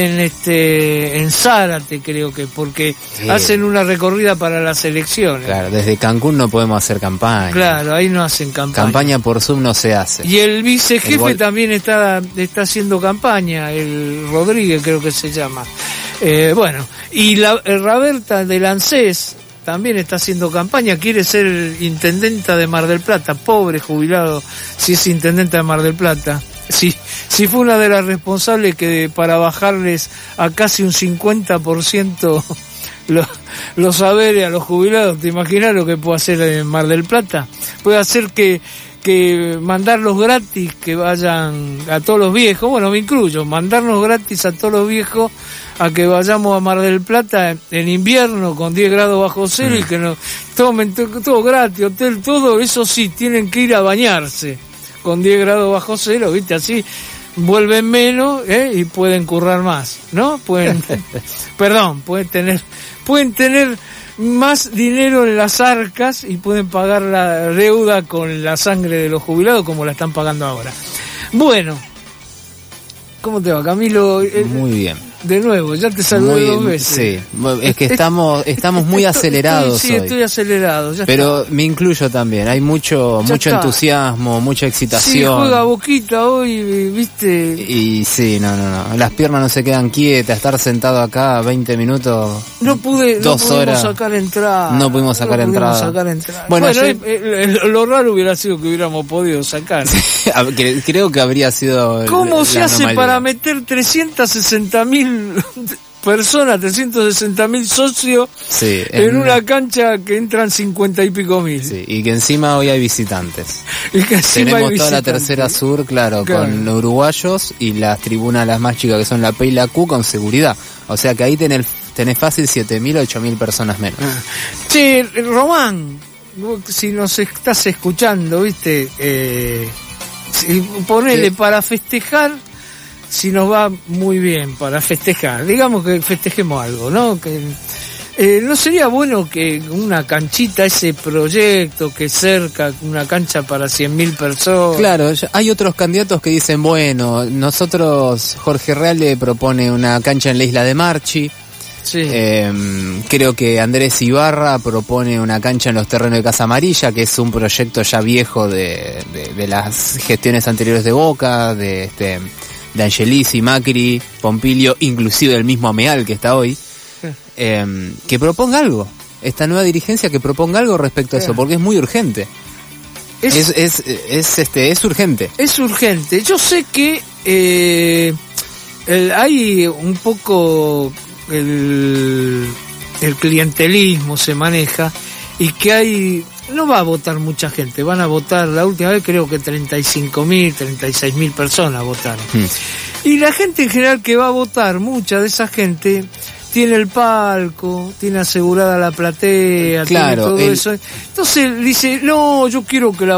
Speaker 13: en Zárate, creo que, porque hacen una recorrida para las elecciones.
Speaker 16: Claro, desde Cancún no podemos hacer campaña.
Speaker 13: Claro, ahí no hacen campaña.
Speaker 16: Campaña por Zoom no se hace.
Speaker 13: Y el vicejefe también está haciendo campaña, el Rodríguez creo que se llama. Bueno, y el Raberta del ANSES también está haciendo campaña, quiere ser intendenta de Mar del Plata, pobre jubilado si es intendenta de Mar del Plata. Si fue una de las responsables que para bajarles a casi un 50% los saberes a los jubilados, ¿te imaginas lo que puede hacer en Mar del Plata? Puede hacer que mandarlos gratis, que vayan a todos los viejos, bueno, me incluyo, mandarnos gratis a todos los viejos a que vayamos a Mar del Plata en invierno con 10 grados bajo cero y que nos tomen todo gratis, hotel, todo, eso sí, tienen que ir a bañarse con 10 grados bajo cero, viste, así vuelven menos y pueden currar más, ¿no? Pueden tener más dinero en las arcas y pueden pagar la deuda con la sangre de los jubilados como la están pagando ahora. Bueno, ¿cómo te va, Camilo?
Speaker 16: Muy bien.
Speaker 13: De nuevo, ya te saludé 2 veces.
Speaker 16: Sí, es que estamos muy acelerados hoy.
Speaker 13: Estoy acelerado.
Speaker 16: Pero me incluyo también, hay mucho entusiasmo, mucha excitación.
Speaker 13: Sí, juega Boquita hoy, ¿viste?
Speaker 16: Y sí, no, las piernas no se quedan quietas, estar sentado acá 20 minutos,
Speaker 13: no pudimos sacar entrada.
Speaker 16: No pudimos sacar entrada.
Speaker 13: Bueno, lo raro hubiera sido que hubiéramos podido sacar.
Speaker 16: Creo que habría sido
Speaker 13: ¿Cómo se hace para meter 360.000 personas, 360.000 socios en una cancha que entran 50 y pico mil?
Speaker 16: Sí, y que encima hoy hay visitantes. Tenemos toda la tercera sur, claro, con uruguayos y las tribunas las más chicas que son la P y la Q con seguridad. O sea que ahí tenés fácil 7.000, 8.000 personas menos.
Speaker 13: Che, Román, si nos estás escuchando, viste, ponele para festejar. Si nos va muy bien para festejar, digamos que festejemos algo, ¿no? Que ¿no sería bueno que una canchita, ese proyecto que cerca, una cancha para 100.000 personas?
Speaker 16: Claro, hay otros candidatos que dicen, bueno, nosotros, Jorge Reale propone una cancha en la isla de Marchi.
Speaker 13: Sí.
Speaker 16: Creo que Andrés Ibarra propone una cancha en los terrenos de Casa Amarilla, que es un proyecto ya viejo de las gestiones anteriores de Boca, de Angelici, Macri, Pompilio, inclusive del mismo Ameal que está hoy, que proponga algo, esta nueva dirigencia que proponga algo respecto a eso, porque es muy urgente. Es urgente.
Speaker 13: Es urgente. Yo sé que hay un poco el clientelismo se maneja y que no va a votar mucha gente, van a votar, la última vez creo que 35.000, 36.000 personas votaron. Y la gente en general que va a votar, mucha de esa gente tiene el palco, tiene asegurada la platea,
Speaker 16: claro,
Speaker 13: tiene todo eso. Entonces dice, no, yo quiero que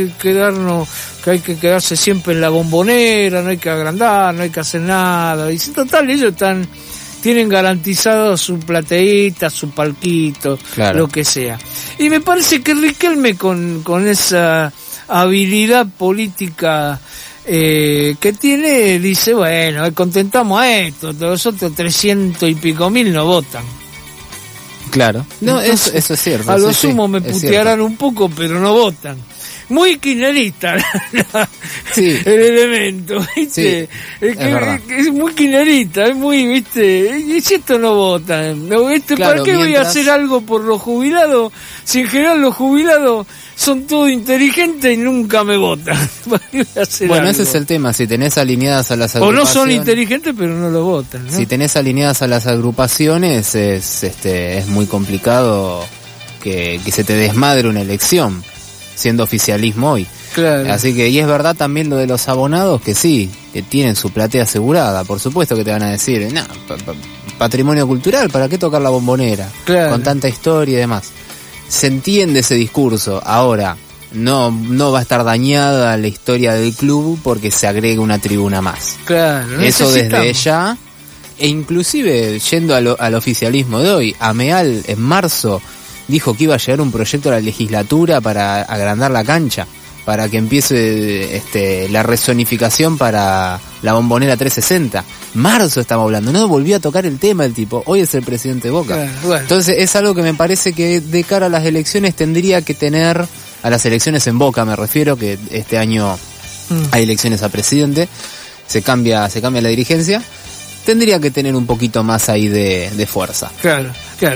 Speaker 13: hay que quedarse siempre en la Bombonera, no hay que agrandar, no hay que hacer nada. Dice, total, ellos tienen garantizado su plateíta, su palquito, claro, lo que sea. Y me parece que Riquelme con esa habilidad política que tiene, dice, bueno, contentamos a esto, los otros 300 y pico mil no votan.
Speaker 16: Claro, no,
Speaker 13: entonces,
Speaker 16: eso es cierto.
Speaker 13: A lo sumo me putearán un poco, pero no votan. Muy kirchnerista
Speaker 16: sí,
Speaker 13: el elemento, ¿viste?
Speaker 16: Sí,
Speaker 13: es muy kirchnerista, es muy, ¿viste? Y si esto no votan, ¿no?
Speaker 16: Claro,
Speaker 13: ¿para qué voy a hacer algo por los jubilados? Si en general los jubilados son todos inteligentes y nunca me votan.
Speaker 16: Bueno, algo. Ese es el tema, si tenés alineadas a las agrupaciones...
Speaker 13: O no son inteligentes, pero no lo votan, ¿no?
Speaker 16: Si tenés alineadas a las agrupaciones, es muy complicado que se te desmadre una elección, siendo oficialismo hoy.
Speaker 13: Claro.
Speaker 16: Así que, y es verdad también lo de los abonados, que sí, que tienen su platea asegurada. Por supuesto que te van a decir, no, patrimonio cultural, ¿para qué tocar la Bombonera?
Speaker 13: Claro.
Speaker 16: Con tanta historia y demás. Se entiende ese discurso. Ahora, no va a estar dañada la historia del club porque se agrega una tribuna más.
Speaker 13: Claro.
Speaker 16: Eso desde ya, e inclusive yendo al oficialismo de hoy, Ameal en marzo dijo que iba a llegar un proyecto a la legislatura para agrandar la cancha, para que empiece la rezonificación para la Bombonera 360. Marzo estamos hablando, no volvió a tocar el tema el tipo, hoy es el presidente de Boca.
Speaker 13: Bueno.
Speaker 16: Entonces es algo que me parece que de cara a las elecciones tendría que tener, a las elecciones en Boca me refiero, que este año hay elecciones a presidente, se cambia la dirigencia, tendría que tener un poquito más ahí de fuerza.
Speaker 13: Claro.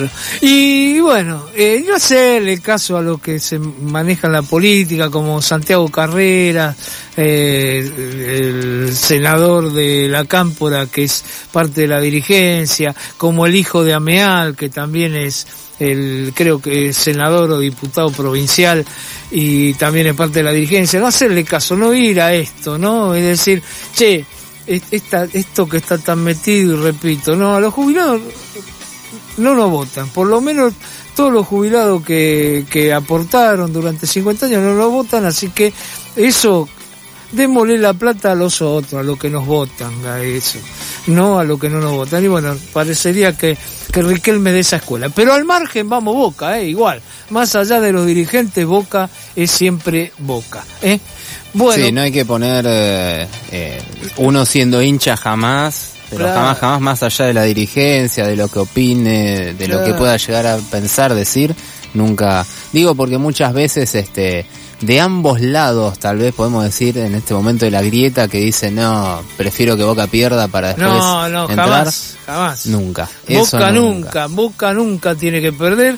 Speaker 13: Y bueno, no hacerle caso a lo que se maneja en la política, como Santiago Carrera, el senador de la Cámpora, que es parte de la dirigencia, como el hijo de Ameal, que también es creo que es senador o diputado provincial y también es parte de la dirigencia. No hacerle caso, no ir a esto, ¿no? Es decir, che, esto que está tan metido, y repito, no, a los jubilados no nos votan, por lo menos todos los jubilados que aportaron durante 50 años no nos votan, así que eso, démosle la plata a los otros, a los que nos votan, a eso, no a los que no nos votan. Y bueno, parecería que Riquelme de esa escuela, pero al margen vamos Boca, igual, más allá de los dirigentes, Boca es siempre Boca, Bueno,
Speaker 16: sí, no hay que poner uno siendo hincha jamás, pero claro, jamás más allá de la dirigencia, de lo que opine, de lo que pueda llegar a pensar, decir, nunca. Digo porque muchas veces de ambos lados, tal vez podemos decir en este momento de la grieta, que dicen, no, prefiero que Boca pierda para después entrar.
Speaker 13: Jamás.
Speaker 16: Nunca.
Speaker 13: Boca nunca tiene que perder.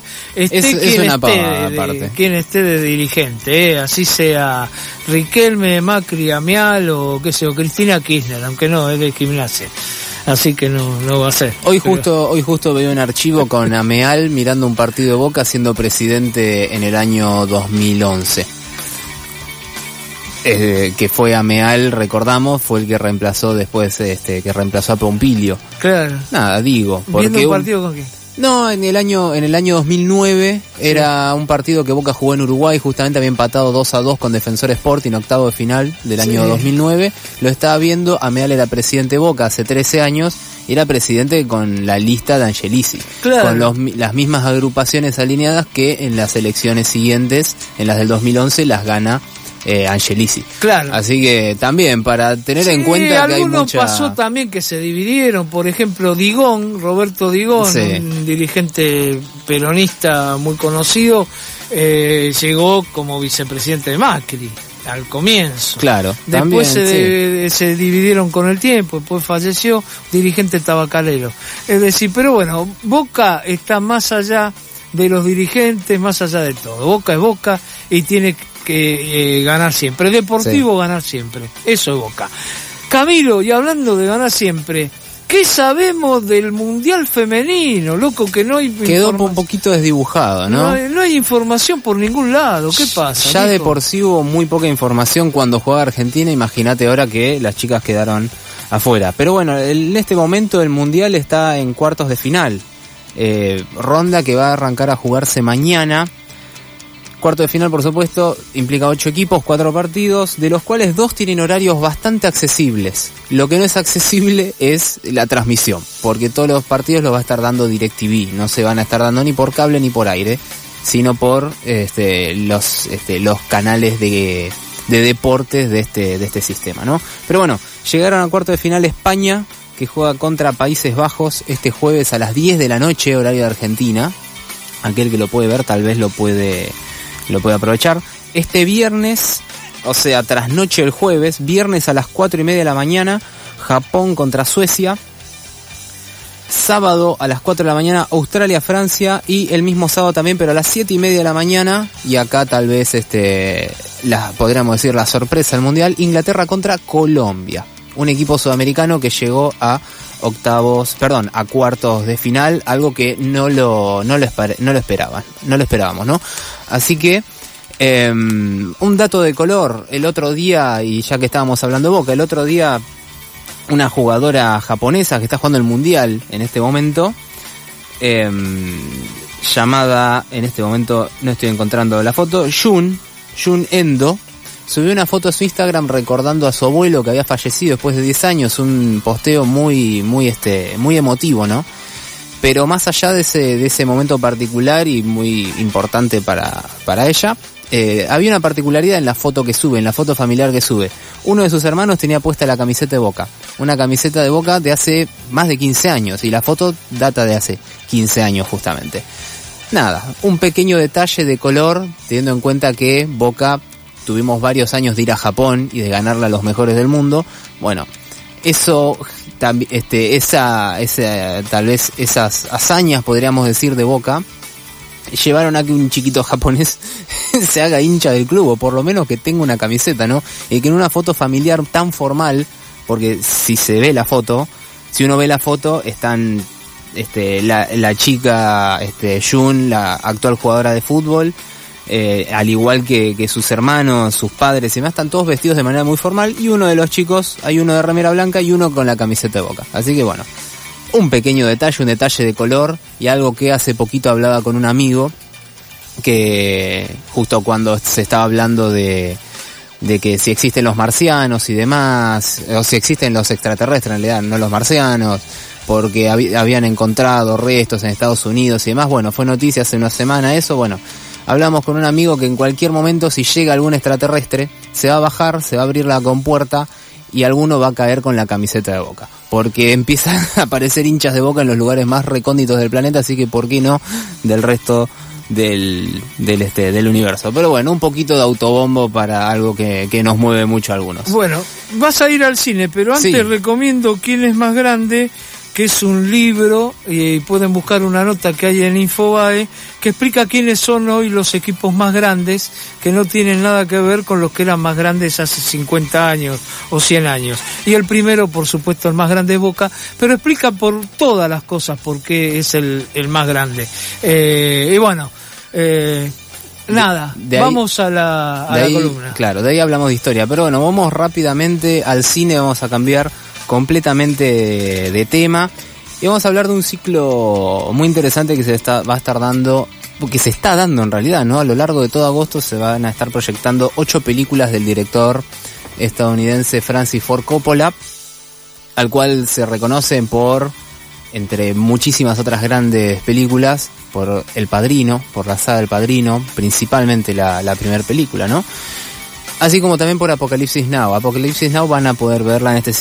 Speaker 13: Quien esté de dirigente, así sea Riquelme, Macri, Ameal o qué sé yo, Cristina Kirchner, aunque no, es de Gimnasia. Así que no va a ser.
Speaker 16: Hoy justo veo un archivo con Ameal mirando un partido de Boca siendo presidente en el año 2011. Que fue Ameal, recordamos, fue el que reemplazó después, que reemplazó a Pompilio.
Speaker 13: Claro.
Speaker 16: Nada, digo.
Speaker 13: ¿Viendo un partido con quién?
Speaker 16: No, en el año 2009 era un partido que Boca jugó en Uruguay, justamente había empatado 2-2 con Defensor Sporting, octavo de final del año 2009. Lo estaba viendo, Ameal era presidente de Boca hace 13 años, y era presidente con la lista de Angelici,
Speaker 13: claro,
Speaker 16: con las mismas agrupaciones alineadas que en las elecciones siguientes, en las del 2011, las gana Angelici.
Speaker 13: Claro.
Speaker 16: Así que también para tener en cuenta que hay mucha...
Speaker 13: pasó también que se dividieron, por ejemplo Roberto Digón, un dirigente peronista muy conocido, llegó como vicepresidente de Macri al comienzo.
Speaker 16: Claro.
Speaker 13: Después
Speaker 16: también,
Speaker 13: se dividieron con el tiempo, después falleció, dirigente tabacalero. Es decir, pero bueno, Boca está más allá de los dirigentes, más allá de todo. Boca es Boca y tiene que ganar siempre. Deportivo, ganar siempre. Eso es Boca. Camilo, y hablando de ganar siempre, ¿qué sabemos del Mundial Femenino? Loco, que no hay...
Speaker 16: Quedó un poquito desdibujado, ¿no?
Speaker 13: No hay información por ningún lado. ¿Qué pasa?
Speaker 16: Ya de por sí hubo muy poca información cuando jugaba Argentina. Imagínate ahora que las chicas quedaron afuera. Pero bueno, en este momento el Mundial está en cuartos de final. Ronda que va a arrancar a jugarse mañana. Cuarto de final, por supuesto, implica 8 equipos, 4 partidos, de los cuales 2 tienen horarios bastante accesibles. Lo que no es accesible es la transmisión, porque todos los partidos los va a estar dando DirecTV, no se van a estar dando ni por cable ni por aire, sino por los canales de deportes de este sistema, ¿no? Pero bueno, llegaron a cuarto de final España, que juega contra Países Bajos este jueves a las 10 de la noche, horario de Argentina. Aquel que lo puede ver tal vez lo puede aprovechar. Este viernes, o sea, trasnoche el jueves, viernes a las 4:30 de la mañana, Japón contra Suecia. Sábado a las 4 de la mañana, Australia-Francia, y el mismo sábado también, pero a las 7:30 de la mañana, y acá tal vez podríamos decir la sorpresa del Mundial, Inglaterra contra Colombia. Un equipo sudamericano que llegó a cuartos de final, algo que no lo esperábamos, ¿no? Así que, un dato de color, el otro día, y ya que estábamos hablando de Boca, el otro día una jugadora japonesa que está jugando el Mundial en este momento, llamada, en este momento no estoy encontrando la foto, Jun Endo, subió una foto a su Instagram recordando a su abuelo que había fallecido después de 10 años, un posteo muy emotivo, ¿no? Pero más allá de ese momento particular y muy importante para ella, había una particularidad en la foto que sube, en la foto familiar que sube. Uno de sus hermanos tenía puesta la camiseta de Boca, una camiseta de Boca de hace más de 15 años, y la foto data de hace 15 años justamente. Nada, un pequeño detalle de color, teniendo en cuenta que Boca tuvimos varios años de ir a Japón y de ganarle a los mejores del mundo. Bueno, eso tal vez esas hazañas, podríamos decir, de Boca, llevaron a que un chiquito japonés se haga hincha del club, o por lo menos que tenga una camiseta, ¿no? Y que en una foto familiar tan formal, porque si uno ve la foto, están la chica Jun, la actual jugadora de fútbol, al igual que sus hermanos, sus padres y demás, están todos vestidos de manera muy formal, y uno de los chicos, hay uno de remera blanca y uno con la camiseta de Boca. Así que bueno, un pequeño detalle, un detalle de color, y algo que hace poquito hablaba con un amigo, que justo cuando se estaba hablando de que si existen los marcianos y demás, o si existen los extraterrestres, en realidad no los marcianos, porque habían encontrado restos en Estados Unidos y demás. Bueno, fue noticia hace una semana eso. Bueno, hablamos con un amigo que en cualquier momento, si llega algún extraterrestre, se va a bajar, se va a abrir la compuerta y alguno va a caer con la camiseta de Boca, porque empiezan a aparecer hinchas de Boca en los lugares más recónditos del planeta, así que por qué no del resto del universo. Pero bueno, un poquito de autobombo para algo que nos mueve mucho a algunos.
Speaker 13: Bueno, vas a ir al cine, pero antes recomiendo ¿Quién es más grande?, que es un libro, y pueden buscar una nota que hay en Infobae, que explica quiénes son hoy los equipos más grandes, que no tienen nada que ver con los que eran más grandes hace 50 años o 100 años. Y el primero, por supuesto, el más grande es Boca, pero explica por todas las cosas por qué es el más grande. Y bueno, nada, vamos a la columna. Claro, de ahí hablamos de historia, pero bueno, vamos rápidamente al cine, vamos a cambiar completamente de tema y vamos a hablar de un ciclo muy interesante que se está dando en realidad, ¿no? A lo largo de todo agosto se van a estar proyectando 8 películas del director estadounidense Francis Ford Coppola, al cual se reconocen por, entre muchísimas otras grandes películas, por El Padrino, por la saga del Padrino, principalmente la primera película, ¿no? Así como también por Apocalipsis Now. Apocalipsis Now van a poder verla en este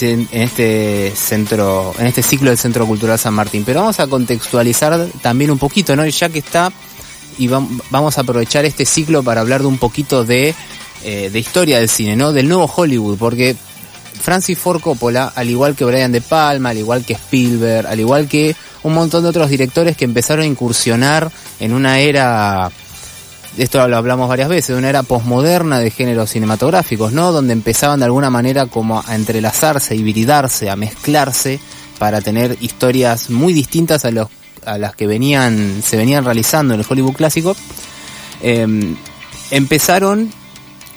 Speaker 13: ciclo del Centro Cultural San Martín. Pero vamos a contextualizar también un poquito, ¿no? Ya que está, y vamos a aprovechar este ciclo para hablar de un poquito de historia del cine, ¿no? Del nuevo Hollywood, porque Francis Ford Coppola, al igual que Brian De Palma, al igual que Spielberg, al igual que un montón de otros directores que empezaron a incursionar en una era, esto lo hablamos varias veces, de una era posmoderna de géneros cinematográficos, ¿no? Donde empezaban de alguna manera como a entrelazarse, a hibridarse, a mezclarse para tener historias muy distintas a las que se venían realizando en el Hollywood clásico. Empezaron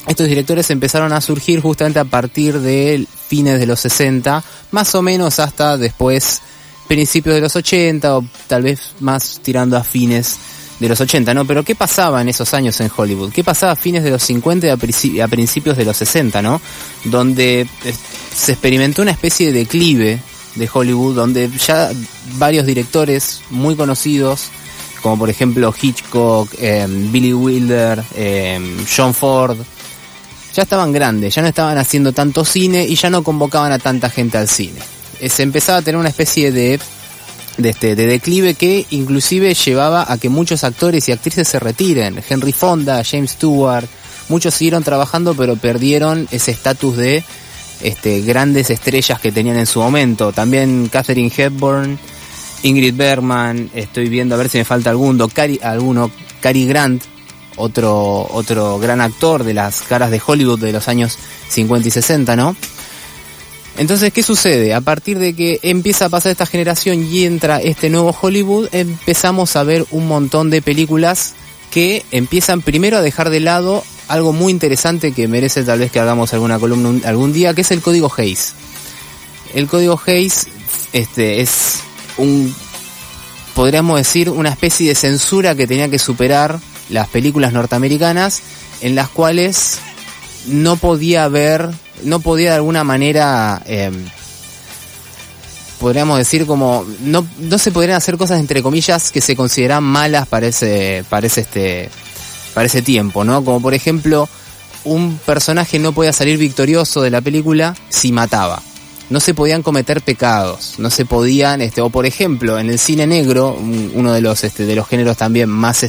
Speaker 16: estos directores empezaron a surgir justamente a partir de fines de los 60, más o menos hasta después principios de los 80, o tal vez más tirando a fines de los 80, ¿no? Pero ¿qué pasaba en esos años en Hollywood? ¿Qué pasaba a fines de los 50 y a principios de los 60, ¿no? Donde se experimentó una especie de declive de Hollywood, donde ya varios directores muy conocidos, como por ejemplo Hitchcock, Billy Wilder, John Ford, ya estaban grandes, ya no estaban haciendo tanto cine y ya no convocaban a tanta gente al cine. Se empezaba a tener una especie de declive que inclusive llevaba a que muchos actores y actrices se retiren. Henry Fonda, James Stewart, muchos siguieron trabajando pero perdieron ese estatus de grandes estrellas que tenían en su momento. También Katharine Hepburn, Ingrid Bergman, estoy viendo a ver si me falta Cary Grant, otro gran actor de las caras de Hollywood de los años 50 y 60, ¿no? Entonces, ¿qué sucede? A partir de que empieza a pasar esta generación y entra este nuevo Hollywood, empezamos a ver un montón de películas que empiezan primero a dejar de lado algo muy interesante que merece tal vez que hagamos alguna columna algún día, que es el Código Hays. El Código Hays es podríamos decir, una especie de censura que tenía que superar las películas norteamericanas, en las cuales no podía de alguna manera, podríamos decir como, no se podrían hacer cosas entre comillas que se consideran malas para ese tiempo, ¿no? Como por ejemplo, un personaje no podía salir victorioso de la película si mataba. No se podían cometer pecados, no se podían, o por ejemplo, en el cine negro, uno de los géneros también más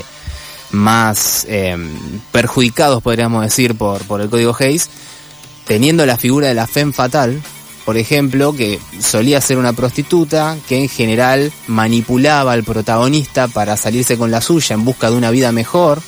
Speaker 16: perjudicados, podríamos decir, por el Código Hays, teniendo la figura de la femme fatale, por ejemplo, que solía ser una prostituta que en general manipulaba al protagonista para salirse con la suya en busca de una vida mejor.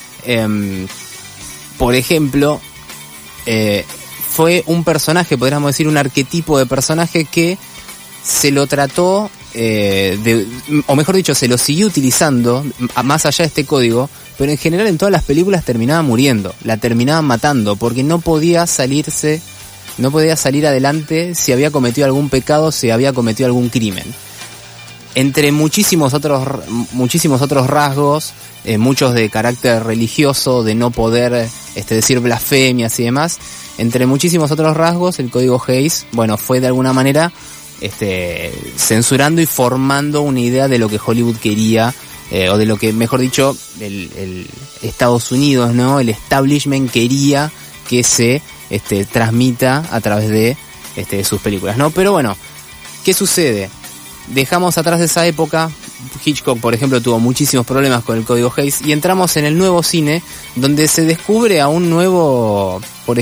Speaker 16: Por ejemplo, fue un personaje, podríamos decir un arquetipo de personaje que se lo trató, o mejor dicho, se lo siguió utilizando más allá de este código, pero en general en todas las películas terminaba muriendo, la terminaban matando, porque no podía salir adelante si había cometido algún pecado, si había cometido algún crimen. Entre muchísimos otros rasgos, muchos de carácter religioso, de no poder decir blasfemias y demás, entre muchísimos otros rasgos, el Código Hays, fue de alguna manera censurando y formando una idea de lo que Hollywood quería, o de lo que, mejor dicho, el Estados Unidos, ¿no? El establishment quería que se transmita a través de sus películas, ¿no? Pero bueno, ¿qué sucede? Dejamos atrás de esa época. Hitchcock, por ejemplo, tuvo muchísimos problemas con el Código Hays y entramos en el nuevo cine, donde se descubre a un nuevo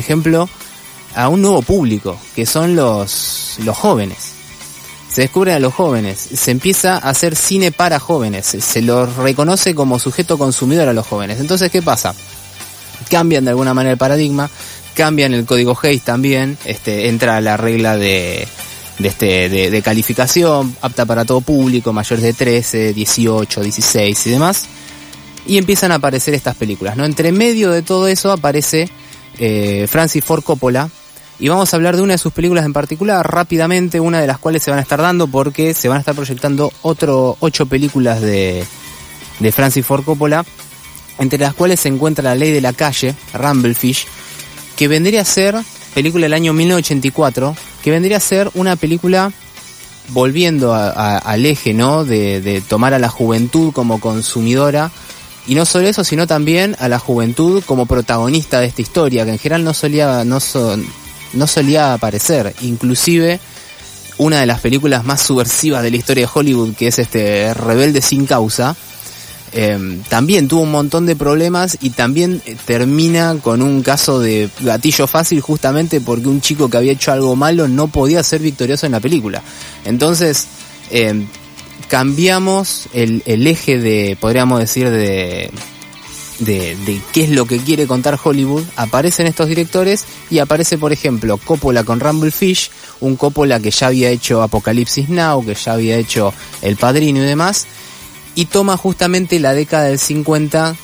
Speaker 16: público, que son los jóvenes. Se descubren a los jóvenes, se empieza a hacer cine para jóvenes, se los reconoce como sujeto consumidor a los jóvenes. Entonces, ¿qué pasa? Cambian de alguna manera el paradigma, cambian el Código Hays también, entra la regla de calificación, apta para todo público, mayores de 13, 18, 16 y demás, y empiezan a aparecer estas películas, ¿no? Entre medio de todo eso aparece Francis Ford Coppola, y vamos a hablar de una de sus películas en particular, rápidamente, una de las cuales se van a estar dando porque se van a estar proyectando 8 películas de Francis Ford Coppola, entre las cuales se encuentra La Ley de la Calle, Rumblefish, que vendría a ser película del año 1984, que vendría a ser una película volviendo al eje, ¿no? De tomar a la juventud como consumidora, y no solo eso, sino también a la juventud como protagonista de esta historia, que en general no solía aparecer. Inclusive una de las películas más subversivas de la historia de Hollywood, que es Rebelde sin causa, también tuvo un montón de problemas y también termina con un caso de gatillo fácil, justamente porque un chico que había hecho algo malo no podía ser victorioso en la película. Entonces cambiamos el eje podríamos decir de qué es lo que quiere contar Hollywood. Aparecen estos directores y aparece, por ejemplo, Coppola con Rumblefish, un Coppola que ya había hecho Apocalipsis Now, que ya había hecho El Padrino y demás, y toma justamente la década del 50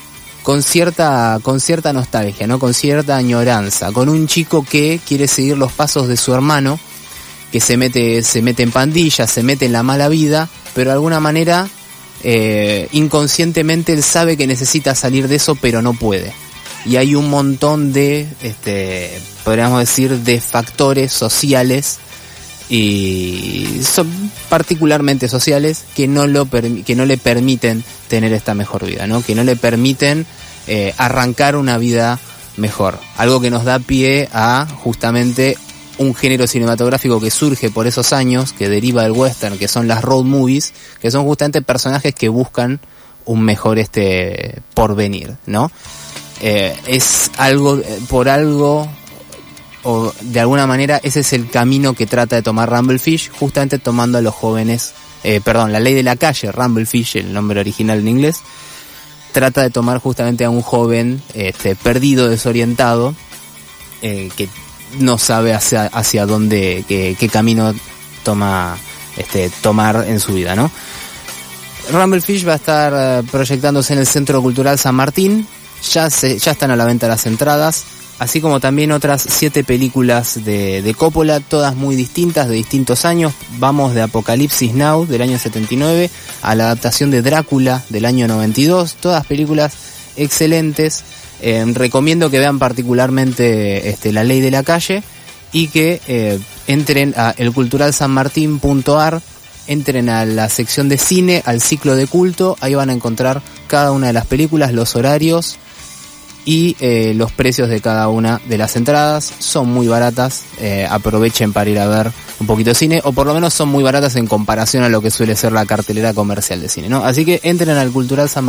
Speaker 16: con cierta nostalgia, ¿no? Con cierta añoranza, con un chico que quiere seguir los pasos de su hermano, que se mete en pandillas, se mete en la mala vida, pero de alguna manera inconscientemente él sabe que necesita salir de eso, pero no puede. Y hay un montón de, podríamos decir, de factores sociales, y son particularmente sociales, que no le permiten tener esta mejor vida, ¿no? Que no le permiten arrancar una vida mejor. Algo que nos da pie a justamente un género cinematográfico que surge por esos años, que deriva del western, que son las road movies, que son justamente personajes que buscan un mejor porvenir, ¿no? Es algo, por algo, o de alguna manera, ese es el camino que trata de tomar Rumblefish, justamente tomando a los jóvenes, La Ley de la Calle, Rumblefish, el nombre original en inglés, trata de tomar justamente a un joven perdido, desorientado, que no sabe hacia dónde, qué camino tomar en su vida, ¿no? Rumblefish va a estar proyectándose en el Centro Cultural San Martín. Ya están a la venta las entradas, así como también otras 7 películas de Coppola, todas muy distintas, de distintos años. Vamos de Apocalipsis Now, del año 79, a la adaptación de Drácula, del año 92, todas películas excelentes. Recomiendo que vean particularmente La Ley de la Calle, y que entren a elculturalsanmartin.ar, entren a la sección de cine, al ciclo de culto. Ahí van a encontrar cada una de las películas, los horarios y los precios de cada una de las entradas. Son muy baratas, aprovechen para ir a ver un poquito de cine, o por lo menos son muy baratas en comparación a lo que suele ser la cartelera comercial de cine, ¿no? Así que entren al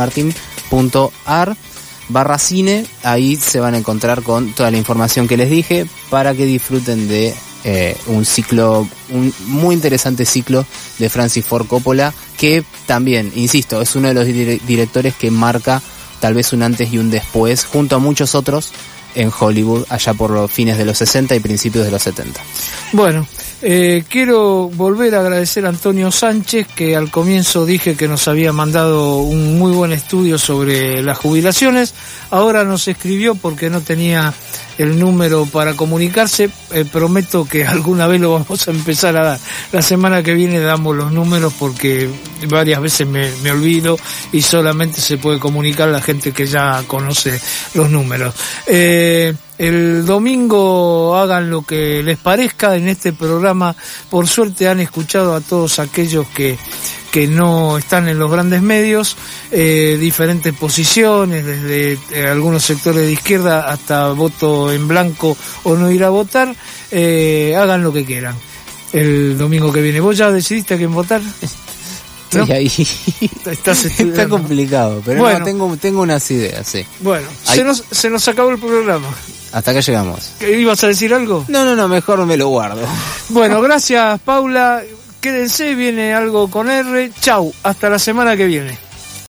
Speaker 16: culturalsanmartin.ar/cine, ahí se van a encontrar con toda la información que les dije, para que disfruten de un muy interesante ciclo de Francis Ford Coppola, que también, insisto, es uno de los directores que marca tal vez un antes y un después, junto a muchos otros, en Hollywood, allá por los fines de los 60 y principios de los 70.
Speaker 13: Bueno, quiero volver a agradecer a Antonio Sánchez, que al comienzo dije que nos había mandado un muy buen estudio sobre las jubilaciones. Ahora nos escribió porque no tenía el número para comunicarse. Prometo que alguna vez lo vamos a empezar a dar. La semana que viene damos los números, porque varias veces me olvido y solamente se puede comunicar la gente que ya conoce los números. El domingo hagan lo que les parezca en este programa. Por suerte han escuchado a todos aquellos que no están en los grandes medios, diferentes posiciones, desde algunos sectores de izquierda hasta voto en blanco o no ir a votar. Hagan lo que quieran. El domingo que viene, ¿vos ya decidiste a quién votar? ¿No?
Speaker 16: Sí, ahí está complicado, pero
Speaker 13: bueno,
Speaker 16: no, tengo unas ideas, sí.
Speaker 13: Bueno, se nos acabó el programa.
Speaker 16: Hasta acá llegamos.
Speaker 13: ¿Ibas a decir algo?
Speaker 16: No, mejor me lo guardo.
Speaker 13: Bueno, gracias, Paula. Quédense, viene algo con R. Chau, hasta la semana que viene.